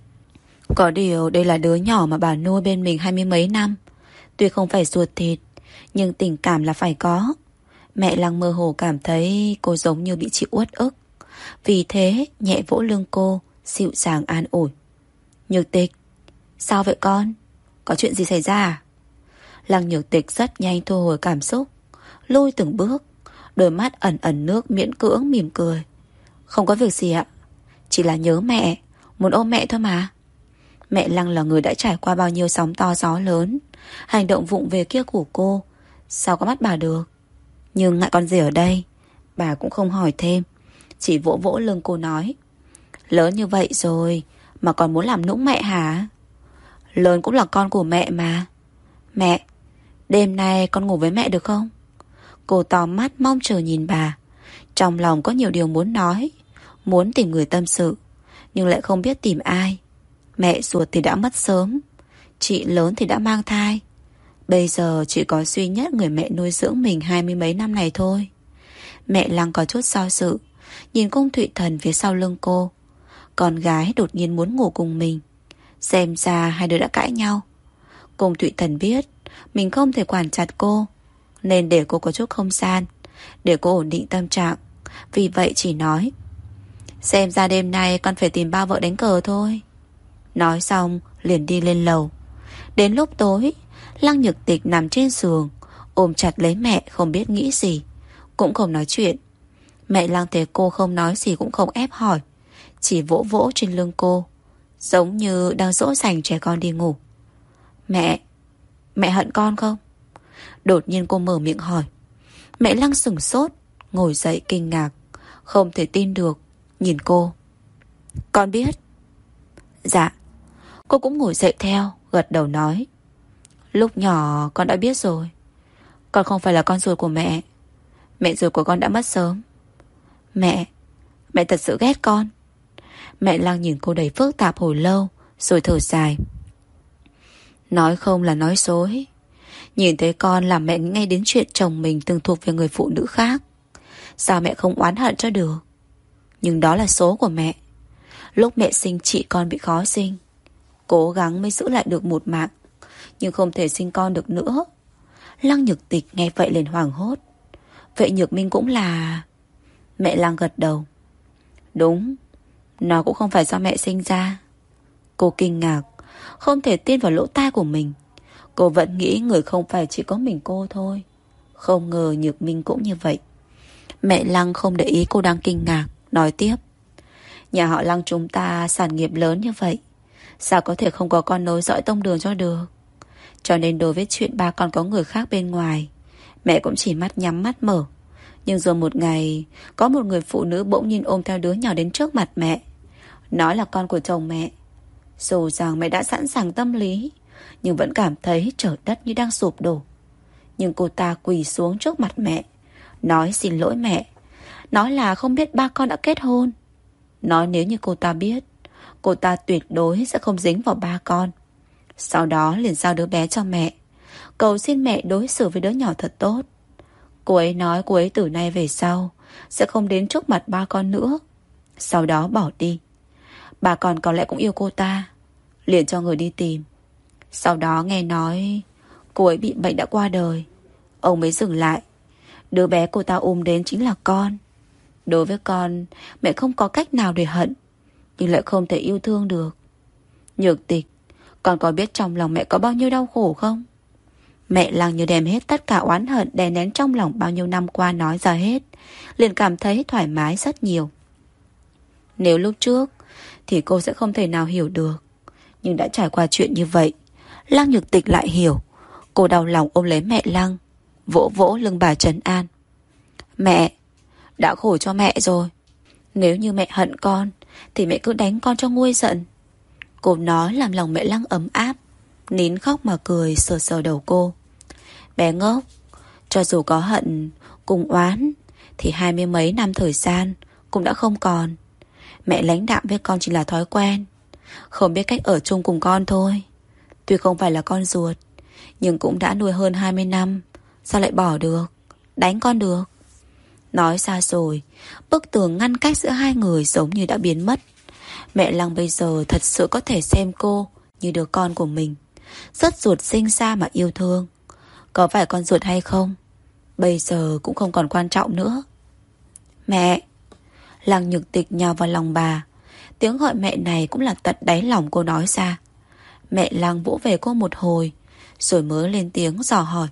Có điều đây là đứa nhỏ mà bà nuôi bên mình hai mươi mấy năm. Tuy không phải ruột thịt, nhưng tình cảm là phải có. Mẹ Lăng mơ hồ cảm thấy cô giống như bị chịu uất ức. Vì thế nhẹ vỗ lưng cô, dịu dàng an ủi. Nhược Tịch, sao vậy con? Có chuyện gì xảy ra à? Lăng Nhược Tịch rất nhanh thu hồi cảm xúc, lùi từng bước, đôi mắt ẩn ẩn nước miễn cưỡng mỉm cười. Không có việc gì ạ, chỉ là nhớ mẹ, muốn ôm mẹ thôi mà. Mẹ Lăng là người đã trải qua bao nhiêu sóng to gió lớn, hành động vụng về kia của cô sao có mắt bà được. Nhưng ngại con gì ở đây, bà cũng không hỏi thêm, chỉ vỗ vỗ lưng cô nói. Lớn như vậy rồi mà còn muốn làm nũng mẹ hả? Lớn cũng là con của mẹ mà. Mẹ, đêm nay con ngủ với mẹ được không? Cô to mắt mong chờ nhìn bà. Trong lòng có nhiều điều muốn nói, muốn tìm người tâm sự, nhưng lại không biết tìm ai. Mẹ ruột thì đã mất sớm, chị lớn thì đã mang thai. Bây giờ chỉ có duy nhất người mẹ nuôi dưỡng mình hai mươi mấy năm này thôi. Mẹ Lăng có chút do dự, nhìn Cung Thụy Thần phía sau lưng cô. Con gái đột nhiên muốn ngủ cùng mình. Xem ra hai đứa đã cãi nhau. Cung Thụy Thần biết mình không thể quản chặt cô, nên để cô có chút không gian, để cô ổn định tâm trạng. Vì vậy chỉ nói, xem ra đêm nay con phải tìm ba vợ đánh cờ thôi. Nói xong liền đi lên lầu. Đến lúc tối, Lăng Nhược Tịch nằm trên giường, ôm chặt lấy mẹ không biết nghĩ gì, cũng không nói chuyện. Mẹ Lăng thấy cô không nói gì cũng không ép hỏi, chỉ vỗ vỗ trên lưng cô, giống như đang dỗ dành trẻ con đi ngủ. Mẹ, mẹ hận con không? Đột nhiên cô mở miệng hỏi. Mẹ Lăng sửng sốt, ngồi dậy kinh ngạc, không thể tin được, nhìn cô. Con biết. Dạ. Cô cũng ngồi dậy theo, gật đầu nói. Lúc nhỏ con đã biết rồi. Con không phải là con ruột của mẹ. Mẹ ruột của con đã mất sớm. Mẹ, mẹ thật sự ghét con. Mẹ Lăng nhìn cô đầy phức tạp hồi lâu, rồi thở dài. Nói không là nói dối. Nhìn thấy con làm mẹ nghĩ ngay đến chuyện chồng mình từng thuộc về người phụ nữ khác. Sao mẹ không oán hận cho được? Nhưng đó là số của mẹ. Lúc mẹ sinh chị con bị khó sinh, cố gắng mới giữ lại được một mạng, nhưng không thể sinh con được nữa. Lăng Nhược Tịch nghe vậy liền hoảng hốt. Vậy Nhược Minh cũng là... Mẹ Lăng gật đầu. Đúng, nó cũng không phải do mẹ sinh ra. Cô kinh ngạc, không thể tin vào lỗ tai của mình. Cô vẫn nghĩ người không phải chỉ có mình cô thôi. Không ngờ Nhược Minh cũng như vậy. Mẹ Lăng không để ý cô đang kinh ngạc, nói tiếp. Nhà họ Lăng chúng ta sản nghiệp lớn như vậy, sao có thể không có con nối dõi tông đường cho được. Cho nên đối với chuyện ba con có người khác bên ngoài, mẹ cũng chỉ mắt nhắm mắt mở. Nhưng rồi một ngày, có một người phụ nữ bỗng nhiên ôm theo đứa nhỏ đến trước mặt mẹ, nói là con của chồng mẹ. Dù rằng mẹ đã sẵn sàng tâm lý, nhưng vẫn cảm thấy trời đất như đang sụp đổ. Nhưng cô ta quỳ xuống trước mặt mẹ, nói xin lỗi mẹ, nói là không biết ba con đã kết hôn. Nói nếu như cô ta biết, cô ta tuyệt đối sẽ không dính vào ba con. Sau đó liền giao đứa bé cho mẹ, cầu xin mẹ đối xử với đứa nhỏ thật tốt. Cô ấy nói cô ấy từ nay về sau sẽ không đến trước mặt ba con nữa. Sau đó bỏ đi. Bà con có lẽ cũng yêu cô ta, liền cho người đi tìm. Sau đó nghe nói cô ấy bị bệnh đã qua đời, ông mới dừng lại. Đứa bé cô ta ôm đến chính là con. Đối với con, mẹ không có cách nào để hận, nhưng lại không thể yêu thương được. Nhược Tịch, con có biết trong lòng mẹ có bao nhiêu đau khổ không? Mẹ Lăng như đem hết tất cả oán hận đè nén trong lòng bao nhiêu năm qua nói ra hết, liền cảm thấy thoải mái rất nhiều. Nếu lúc trước thì cô sẽ không thể nào hiểu được, nhưng đã trải qua chuyện như vậy, Lăng Nhược Tịch lại hiểu. Cô đau lòng ôm lấy mẹ Lăng, vỗ vỗ lưng bà trấn an. Mẹ, đã khổ cho mẹ rồi. Nếu như mẹ hận con thì mẹ cứ đánh con cho nguôi giận. Cô nói làm lòng mẹ Lăng ấm áp, nín khóc mà cười sờ sờ đầu cô. Bé ngốc, cho dù có hận cùng oán thì hai mươi mấy năm thời gian cũng đã không còn. Mẹ lãnh đạm với con chỉ là thói quen, không biết cách ở chung cùng con thôi. Tuy không phải là con ruột, nhưng cũng đã nuôi hơn hai mươi năm, sao lại bỏ được, đánh con được. Nói xa rồi, bức tường ngăn cách giữa hai người giống như đã biến mất. Mẹ Lăng bây giờ thật sự có thể xem cô như đứa con của mình, rất ruột sinh ra mà yêu thương. Có phải con ruột hay không, bây giờ cũng không còn quan trọng nữa. Mẹ! Lăng Nhược Tịch nhào vào lòng bà. Tiếng gọi mẹ này cũng là tận đáy lòng cô nói ra. Mẹ Lăng vỗ về cô một hồi, rồi mới lên tiếng dò hỏi.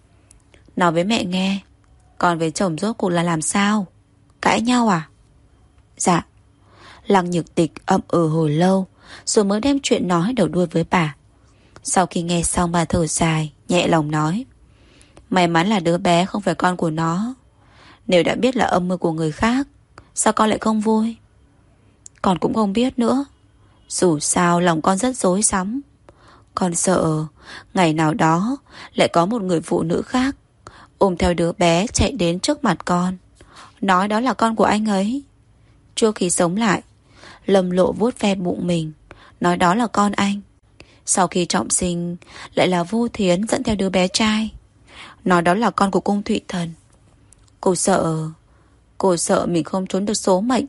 Nói với mẹ nghe, con với chồng rốt cuộc là làm sao? Cãi nhau à? Dạ. Lăng Nhược Tịch ậm ừ hồi lâu, rồi mới đem chuyện nói đầu đuôi với bà. Sau khi nghe xong bà thở dài, nhẹ lòng nói. May mắn là đứa bé không phải con của nó. Nếu đã biết là âm mưu của người khác, sao con lại không vui? Con cũng không biết nữa. Dù sao lòng con rất rối rắm. Con sợ ngày nào đó lại có một người phụ nữ khác ôm theo đứa bé chạy đến trước mặt con, nói đó là con của anh ấy. Trước khi sống lại, Lâm Lộ vuốt ve bụng mình, nói đó là con anh. Sau khi trọng sinh, lại là Vu Thiến dẫn theo đứa bé trai, nói đó là con của Cung Thụy Thần. Cô sợ Cô sợ mình không trốn được số mệnh.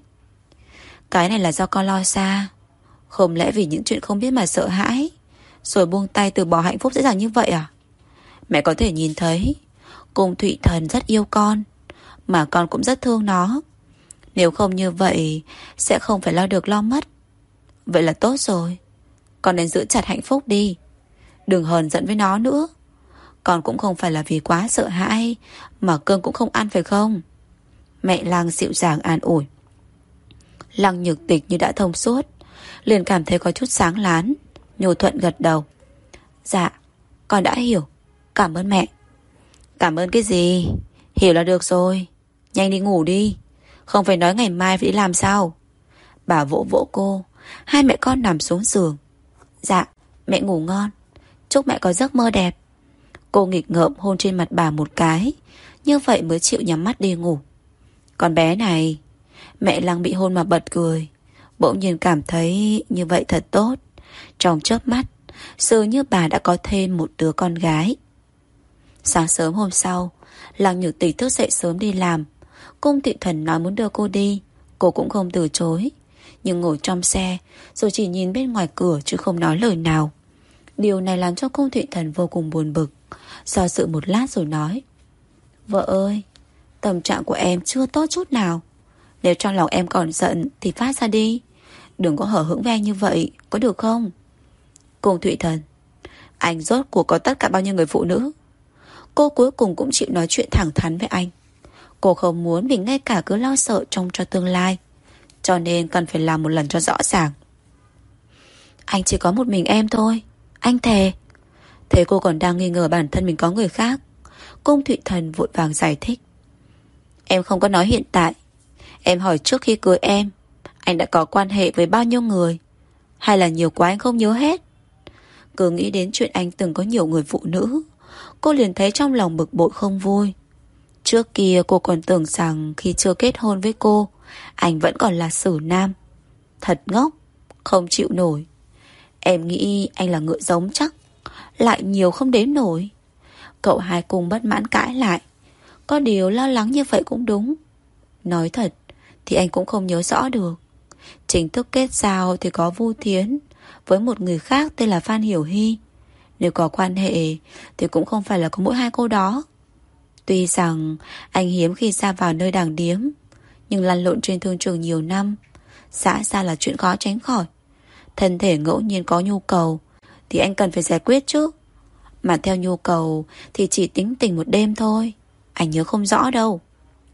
Cái này là do con lo xa. Không lẽ vì những chuyện không biết mà sợ hãi, rồi buông tay từ bỏ hạnh phúc dễ dàng như vậy à? Mẹ có thể nhìn thấy Cung Thụy Thần rất yêu con, mà con cũng rất thương nó. Nếu không như vậy sẽ không phải lo được lo mất. Vậy là tốt rồi. Con nên giữ chặt hạnh phúc đi, đừng hờn giận với nó nữa. Con cũng không phải là vì quá sợ hãi mà cơm cũng không ăn phải không? Mẹ Lăng dịu dàng an ủi. Lăng Nhược Tịch như đã thông suốt, liền cảm thấy có chút sáng láng, nhu thuận gật đầu. Dạ, con đã hiểu. Cảm ơn mẹ. Cảm ơn cái gì? Hiểu là được rồi. Nhanh đi ngủ đi, không phải nói ngày mai phải đi làm sao? Bà vỗ vỗ cô. Hai mẹ con nằm xuống giường. Dạ, mẹ ngủ ngon. Chúc mẹ có giấc mơ đẹp. Cô nghịch ngợm hôn trên mặt bà một cái, như vậy mới chịu nhắm mắt đi ngủ. Con bé này. Mẹ Lăng bị hôn mà bật cười, Bỗng nhiên cảm thấy như vậy thật tốt. Trong chớp mắt, dường như bà đã có thêm một đứa con gái. Sáng sớm hôm sau, Lăng Nhược Tịch thức dậy sớm đi làm. Cung Thị Thần nói muốn đưa cô đi, cô cũng không từ chối, nhưng ngồi trong xe rồi chỉ nhìn bên ngoài cửa chứ không nói lời nào. Điều này làm cho Cung Thị Thần vô cùng buồn bực. Do dự một lát rồi nói: Vợ ơi, tâm trạng của em chưa tốt chút nào. Nếu trong lòng em còn giận thì phát ra đi, đừng có hở hững với anh như vậy, có được không? Cung Thị Thần: Anh rốt cuộc có tất cả bao nhiêu người phụ nữ? Cô cuối cùng cũng chịu nói chuyện thẳng thắn với anh. Cô không muốn mình ngay cả cứ lo sợ trông cho tương lai, cho nên cần phải làm một lần cho rõ ràng. Anh chỉ có một mình em thôi, anh thề. Thế cô còn đang nghi ngờ bản thân mình có người khác. Cung Thụy Thần vội vàng giải thích: Em không có nói hiện tại. Em hỏi trước khi cưới em, anh đã có quan hệ với bao nhiêu người? Hay là nhiều quá anh không nhớ hết? Cứ nghĩ đến chuyện anh từng có nhiều người phụ nữ, cô liền thấy trong lòng bực bội không vui. Trước kia cô còn tưởng rằng khi chưa kết hôn với cô, anh vẫn còn là xử nam. Thật ngốc, không chịu nổi. Em nghĩ anh là ngựa giống chắc, lại nhiều không đếm nổi. Cậu hai cùng bất mãn cãi lại. Có điều lo lắng như vậy cũng đúng. Nói thật thì anh cũng không nhớ rõ được. Chính thức kết giao thì có Vu Thiến với một người khác tên là Phan Hiểu Hy. Nếu có quan hệ thì cũng không phải là có mỗi hai cô đó. Tuy rằng anh hiếm khi ra vào nơi đàng điếm, nhưng lăn lộn trên thương trường nhiều năm, xã ra là chuyện khó tránh khỏi. Thân thể ngẫu nhiên có nhu cầu thì anh cần phải giải quyết chứ. Mà theo nhu cầu thì chỉ tính tình một đêm thôi. Anh nhớ không rõ đâu.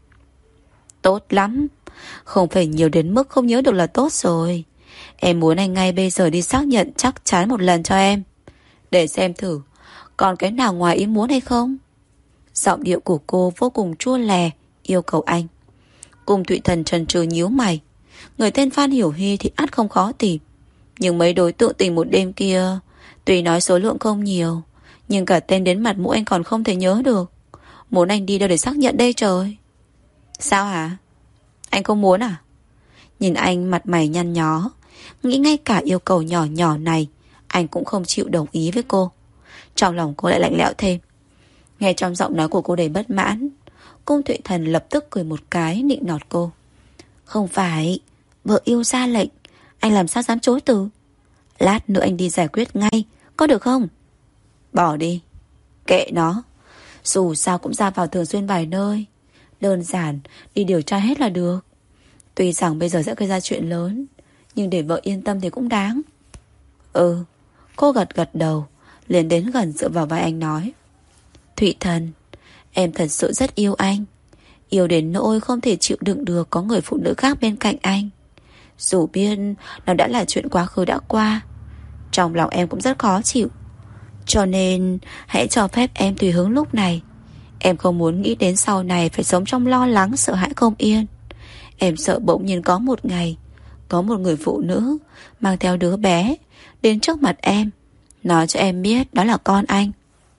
Tốt lắm, không phải nhiều đến mức không nhớ được là tốt rồi. Em muốn anh ngay bây giờ đi xác nhận chắc chắn một lần cho em, để xem thử còn cái nào ngoài ý muốn hay không. Giọng điệu của cô vô cùng chua lè, yêu cầu anh. Cung Thụy Thần chần chừ nhíu mày. Người tên Phan Hiểu Hy thì ắt không khó tìm, nhưng mấy đối tượng tình một đêm kia, tuy nói số lượng không nhiều, nhưng cả tên đến mặt mũi anh còn không thể nhớ được. Muốn anh đi đâu để xác nhận đây trời? Sao hả? Anh không muốn à? Nhìn anh mặt mày nhăn nhó, nghĩ ngay cả yêu cầu nhỏ nhỏ này anh cũng không chịu đồng ý với cô. Trong lòng cô lại lạnh lẽo thêm. Nghe trong giọng nói của cô đầy bất mãn, Cung Thụy Thần lập tức cười một cái nịnh nọt cô. Không phải, vợ yêu ra lệnh, anh làm sao dám chối từ. Lát nữa anh đi giải quyết ngay, có được không? Bỏ đi, kệ nó. Dù sao cũng ra vào thường xuyên vài nơi, đơn giản đi điều tra hết là được. Tuy rằng bây giờ sẽ gây ra chuyện lớn, nhưng để vợ yên tâm thì cũng đáng. Ừ. Cô gật gật đầu, liền đến gần dựa vào vai anh nói: Thụy Thần, em thật sự rất yêu anh, yêu đến nỗi không thể chịu đựng được có người phụ nữ khác bên cạnh anh. Dù biết nó đã là chuyện quá khứ đã qua, trong lòng em cũng rất khó chịu. Cho nên hãy cho phép em tùy hứng lúc này. Em không muốn nghĩ đến sau này phải sống trong lo lắng sợ hãi không yên. Em sợ bỗng nhiên có một ngày có một người phụ nữ mang theo đứa bé đến trước mặt em, nói cho em biết đó là con anh.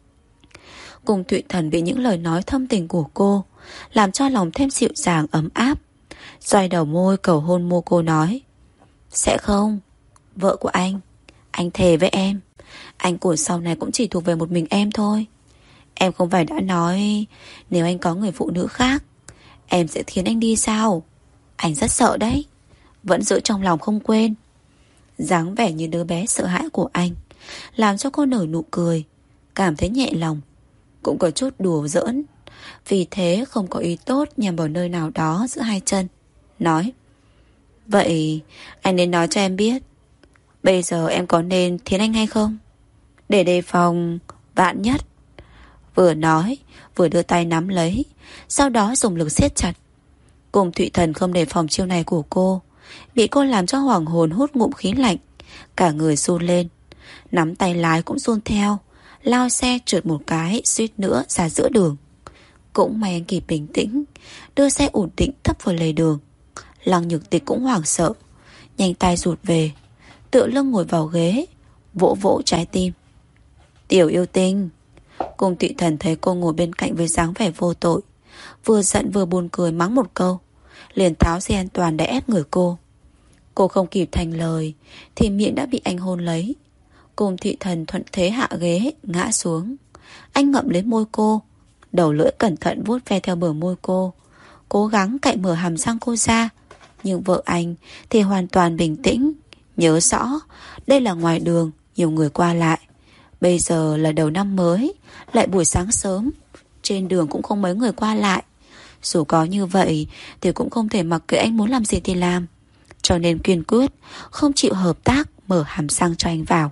Cùng Thụy Thần bị những lời nói thâm tình của cô làm cho lòng thêm dịu dàng ấm áp, xoay đầu môi cầu hôn môi cô nói: Sẽ không, vợ của anh, anh thề với em, anh của sau này cũng chỉ thuộc về một mình em thôi. Em không phải đã nói nếu anh có người phụ nữ khác, em sẽ khiến anh đi sao? Anh rất sợ đấy, vẫn giữ trong lòng không quên. Dáng vẻ như đứa bé sợ hãi của anh làm cho cô nở nụ cười, cảm thấy nhẹ lòng, cũng có chút đùa giỡn, vì thế không có ý tốt nhằm vào nơi nào đó giữa hai chân. Nói: Vậy anh nên nói cho em biết, bây giờ em có nên thiến anh hay không, để đề phòng vạn nhất. Vừa nói vừa đưa tay nắm lấy, sau đó dùng lực siết chặt. Cùng Thụy Thần không đề phòng chiêu này của cô, bị cô làm cho hoảng hồn hút ngụm khí lạnh, cả người run lên, nắm tay lái cũng run theo, lao xe trượt một cái suýt nữa ra giữa đường. Cũng may anh kịp bình tĩnh, đưa xe ổn định thấp vào lề đường. Lăng Nhược Tịch cũng hoảng sợ, nhanh tay rụt về, tựa lưng ngồi vào ghế, vỗ vỗ trái tim. Tiểu yêu tinh. Cùng Thụy Thần thấy cô ngồi bên cạnh với dáng vẻ vô tội, vừa giận vừa buồn cười mắng một câu, liền tháo dây an toàn để ép người cô. Cô không kịp thành lời thì miệng đã bị anh hôn lấy. Cung Thị Thần thuận thế hạ ghế, ngã xuống. Anh ngậm lấy môi cô, đầu lưỡi cẩn thận vuốt ve theo bờ môi cô, cố gắng cạy mở hàm răng cô ra. Nhưng vợ anh thì hoàn toàn bình tĩnh, nhớ rõ đây là ngoài đường, nhiều người qua lại. Bây giờ là đầu năm mới, lại buổi sáng sớm, trên đường cũng không mấy người qua lại. Dù có như vậy thì cũng không thể mặc kệ anh muốn làm gì thì làm, cho nên kiên quyết không chịu hợp tác mở hàm răng cho anh vào.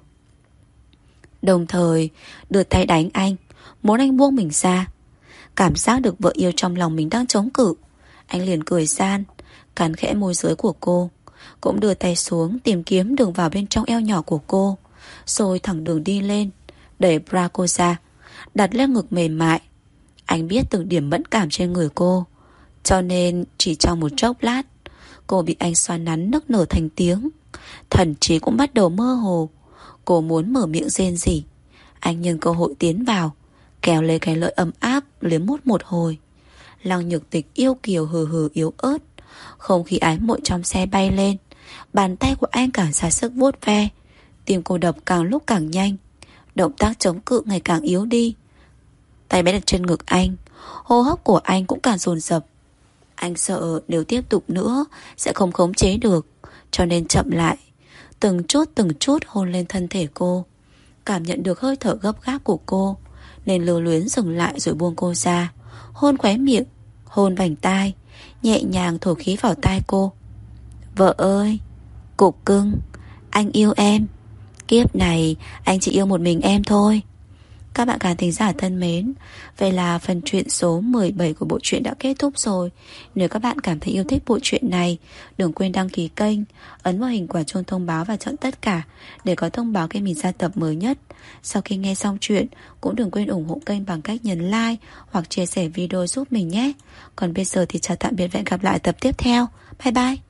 Đồng thời đưa tay đánh anh, muốn anh buông mình ra. Cảm giác được vợ yêu trong lòng mình đang chống cự, anh liền cười gian, cắn khẽ môi dưới của cô, cũng đưa tay xuống tìm kiếm đường vào bên trong eo nhỏ của cô, rồi thẳng đường đi lên, đẩy bra cô ra, đặt lên ngực mềm mại. Anh biết từng điểm mẫn cảm trên người cô, cho nên chỉ trong một chốc lát, cô bị anh xoa nắn nức nở thành tiếng. Thần trí cũng bắt đầu mơ hồ. Cô muốn mở miệng rên rỉ, anh nhân cơ hội tiến vào, kéo lấy cái lợi ấm áp liếm mút một hồi. Lăng Nhược Tịch yêu kiều hừ hừ yếu ớt. Không khí ái muội trong xe bay lên, bàn tay của anh càng ra sức vuốt ve. Tim cô đập càng lúc càng nhanh, động tác chống cự ngày càng yếu đi. Tay bé đặt trên ngực anh, hô hấp của anh cũng càng dồn dập. Anh sợ nếu tiếp tục nữa sẽ không khống chế được, cho nên chậm lại, từng chút từng chút hôn lên thân thể cô. Cảm nhận được hơi thở gấp gáp của cô, nên lưu luyến dừng lại rồi buông cô ra. Hôn khóe miệng, hôn vành tai, nhẹ nhàng thổi khí vào tai cô. Vợ ơi, cục cưng, anh yêu em. Kiếp này anh chỉ yêu một mình em thôi. Các bạn khán thính giả thân mến, vậy là phần truyện số mười bảy của bộ truyện đã kết thúc rồi. Nếu các bạn cảm thấy yêu thích bộ truyện này, đừng quên đăng ký kênh, ấn vào hình quả chuông thông báo và chọn tất cả để có thông báo khi mình ra tập mới nhất. Sau khi nghe xong chuyện, cũng đừng quên ủng hộ kênh bằng cách nhấn like hoặc chia sẻ video giúp mình nhé. Còn bây giờ thì chào tạm biệt và hẹn gặp lại tập tiếp theo. Bye bye.